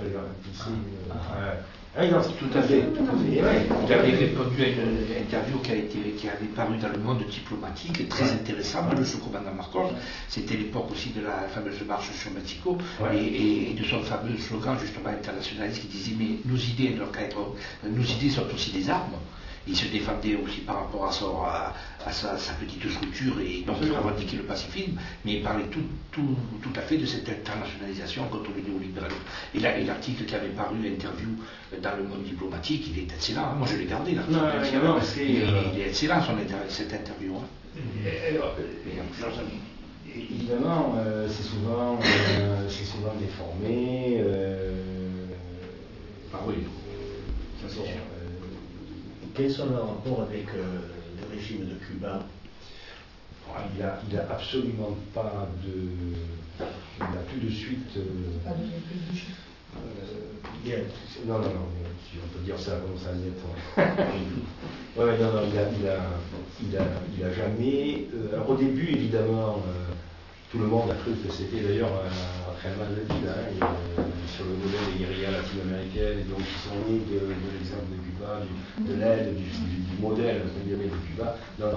Non, tout à fait. Vous avez répondu à une interview qui avait paru dans le Monde diplomatique, très intéressant, le sous-commandant Marcos. C'était l'époque aussi de la fameuse marche sur Mexico et de son fameux slogan justement internationaliste qui disait mais nos idées sont aussi des armes. Il se défendait aussi par rapport à sa petite structure et donc il revendiquait le pacifisme, mais il parlait tout à fait de cette internationalisation contre le néolibéralisme. Et l'article qui avait paru, l'interview dans le Monde diplomatique, il est excellent. Moi je l'ai gardé, l'article. Il est excellent cette interview. Évidemment, c'est souvent déformé. Oui, ça c'est sûr. Quels sont leurs rapports avec le régime de Cuba? Il n'a absolument pas de... Il n'a plus de suite... non, si on peut dire ça comme ça, il a jamais... alors au début, évidemment, tout le monde a cru que c'était d'ailleurs Helman le dit, sur le modèle des guérillas latino-américaines, et donc ils sont nés de l'exemple de Cuba, de l'aide, du modèle de Cuba. Non,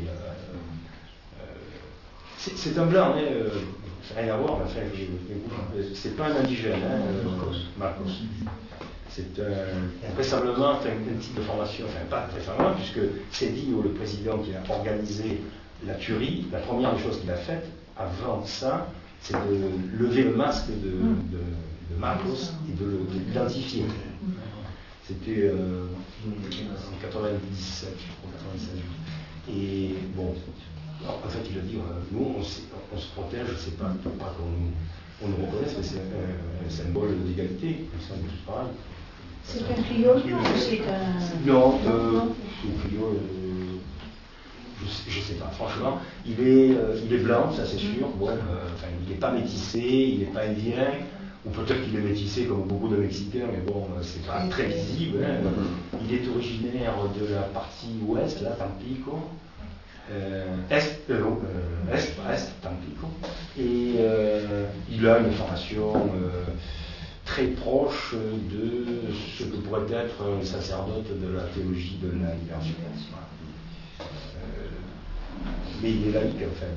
c'est un blanc, ça n'a rien à voir, mais enfin, c'est pas un indigène, Marcos. C'est vraisemblablement un type de formation, enfin pas vraisemblablement, puisque c'est Dio, le président, qui a organisé la tuerie. La première des choses qu'il a faiite, avant ça, c'est de lever le masque de Marcos et de l'identifier. C'était en 97, je crois, 97. Et bon, alors, en fait, il a dit, nous, on se protège, c'est pas qu'on nous reconnaisse, mais c'est un symbole d'égalité, nous sommes tous pareils. C'est un criollo ou c'est un... Non, c'est un criollo, je ne sais pas, franchement. Il est blanc, ça c'est sûr. Bon, il n'est pas métissé, il n'est pas indien, ou peut-être qu'il est métissé comme beaucoup de Mexicains, mais bon, c'est pas très visible. Il est originaire de la partie ouest, là, Tampico. Tampico. Et il a une formation très proche de ce que pourrait être un sacerdote de la théologie de la libération. Mais il est laïque, en fait.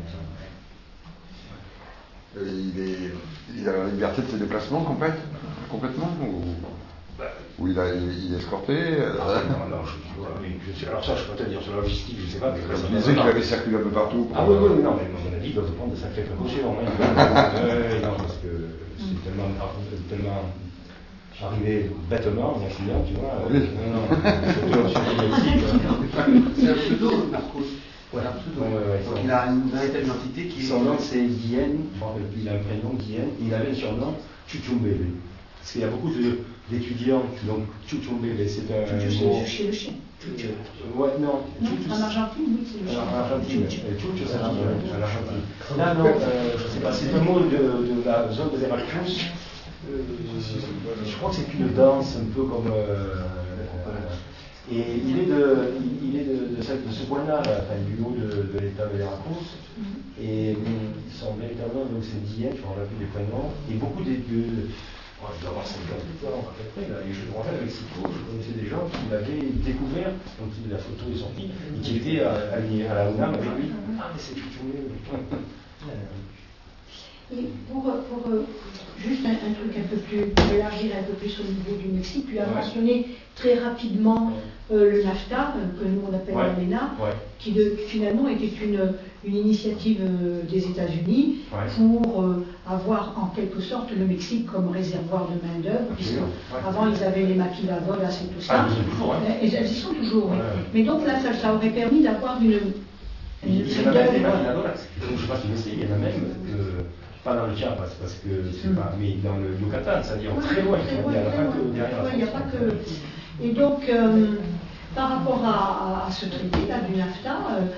Il a la liberté de ses déplacements complètement ou il est escorté Alors ça, je peux te dire sur la logistique, je ne sais pas. Il disait qu'il avait circulé un peu partout. Oui, non, mais à mon avis, il doit prendre de sacrées précautions. Non, parce que c'est tellement arrivé bêtement, mon client, tu vois. Oui. C'est un pseudo, Marcos. Voilà, un pseudo. Donc il a une véritable identité qui est... Son nom, c'est Guillen. Il a un prénom, Guillen. Il avait un surnom, Chuchumbele. Parce qu'il y a beaucoup d'étudiants, donc Chuchumbele, c'est un mot... Chez le chien. Ouais, non. En Argentine, oui, c'est le chien. En Argentine, Chuchu, c'est en Argentine. Là, non, je ne sais pas, c'est un mot de la zone de Veracruz. Je crois que c'est une danse un peu comme... et il est de ce point-là, du haut de l'état de Veracruz. Et son véritable nom, donc c'est Guillen, je me rappelle des prénoms. Et beaucoup je dois avoir 50 ans à peu près, là. Et je me rappelle à Mexico, je connaissais des gens qui l'avaient découvert, quand la photo est sortie, et qui étaient à la UNAM avec lui. Ah, mais c'est Chuchumé. Et pour juste un truc un peu plus, pour élargir un peu plus au niveau du Mexique, tu as mentionné très rapidement le NAFTA, que nous on appelle l'AMENA, qui finalement était une initiative des États-Unis pour avoir en quelque sorte le Mexique comme réservoir de main-d'œuvre, puisque avant ils avaient les maquiladoras et tout ça. Ils y sont toujours, oui. Mais donc là, ça aurait permis d'avoir une il y en a même des maquiladoras. Je ne sais pas si vous savez, il y en a même pas dans le Chiapas, parce que c'est pas, mais dans le Yucatan, c'est-à-dire très loin, il n'y a pas que derrière la France. Il n'y a pas que... Et donc, par rapport à ce traité-là du NAFTA,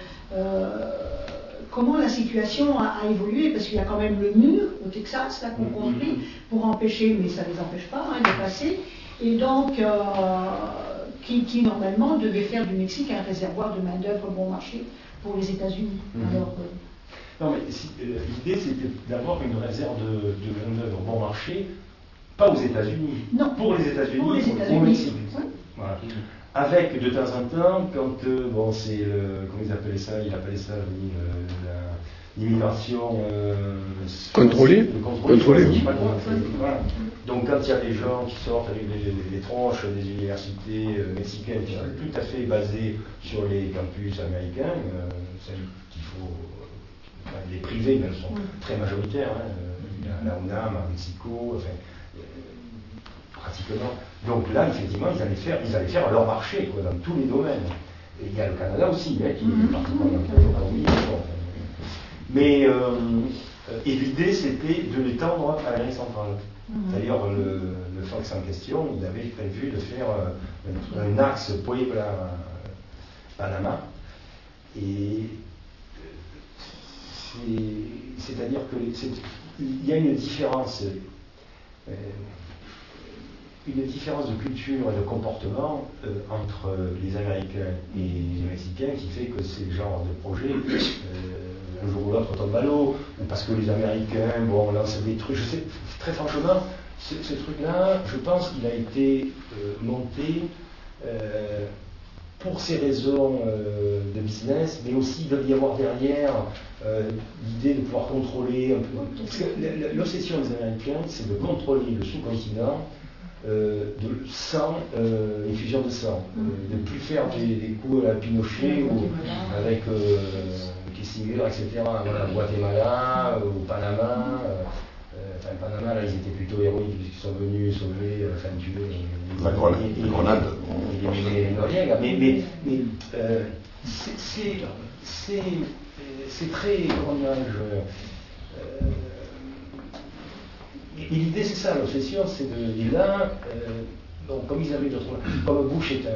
comment la situation a évolué? Parce qu'il y a quand même le mur au Texas là qu'on construit pour empêcher, mais ça ne les empêche pas de passer. Et donc, qui normalement devait faire du Mexique un réservoir de main-d'œuvre bon marché pour les États-Unis. Alors, non, mais l'idée c'était d'avoir une réserve de main-d'œuvre bon marché, pas aux États-Unis, pour les États-Unis, au Mexique. Voilà. Avec de temps en temps, quand c'est comment ils appelaient ça? Il appelait ça l'immigration contrôlée. Voilà. Donc quand il y a des gens qui sortent avec des tronches des universités mexicaines qui sont tout à fait basées sur les campus américains, celles qu'il faut, les privés même sont très majoritaires. Il y a la UNAM à Mexico, pratiquement. Donc là, effectivement, ils allaient faire leur marché dans tous les domaines. Et il y a le Canada aussi, qui est pratiquement dans le mais et l'idée, c'était de l'étendre à l'Amérique centrale. D'ailleurs, le Fox en question, il avait prévu de faire un axe Puebla-Panama. Et c'est-à-dire qu'il y a une différence de culture et de comportement entre les Américains et les Mexicains qui fait que c'est le genre de projet, un jour ou l'autre tombe à l'eau, ou parce que les Américains lancent des trucs. Je sais, très franchement, ce truc-là, je pense qu'il a été monté pour ces raisons de business, mais aussi il doit y avoir derrière l'idée de pouvoir contrôler un peu. Parce que l'obsession des Américains, c'est de contrôler le sous-continent sans effusion de sang, de ne plus faire des coups à la Pinochet ou avec Kissinger, etc. Voilà, Guatemala, au Panama. Panama, là, ils étaient plutôt héroïques puisqu'ils sont venus sauver, tuer les grenades. Les Noriega. Mais c'est très, comment dirais-je, et l'idée, c'est ça, l'obsession, c'est de dire là, comme ils avaient d'autres. Comme Bush était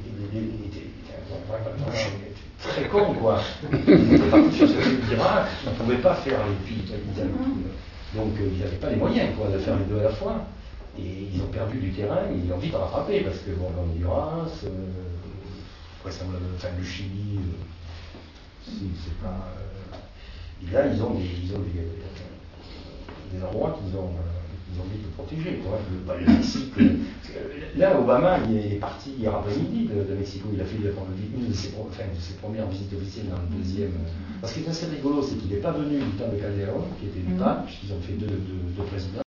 très con, quoi. Il était parti sur ce truc d'Irak, il ne pouvait pas faire les filles. Donc, ils n'avaient pas les moyens, de faire les deux à la fois. Et ils ont perdu du terrain, et ils ont vite rattrapé, parce que, l'Honduras, le Chili. C'est pas. Et là, ils ont des endroits qu'ils ont envie de protéger. Le Mexique. Là, Obama, il est parti hier après-midi de Mexico. Il a fait une de ses premières visites officielles dans le deuxième. Parce que ce qui est assez rigolo, c'est qu'il n'est pas venu du temps de Calderón, qui était du PAN, puisqu'ils ont fait deux présidents.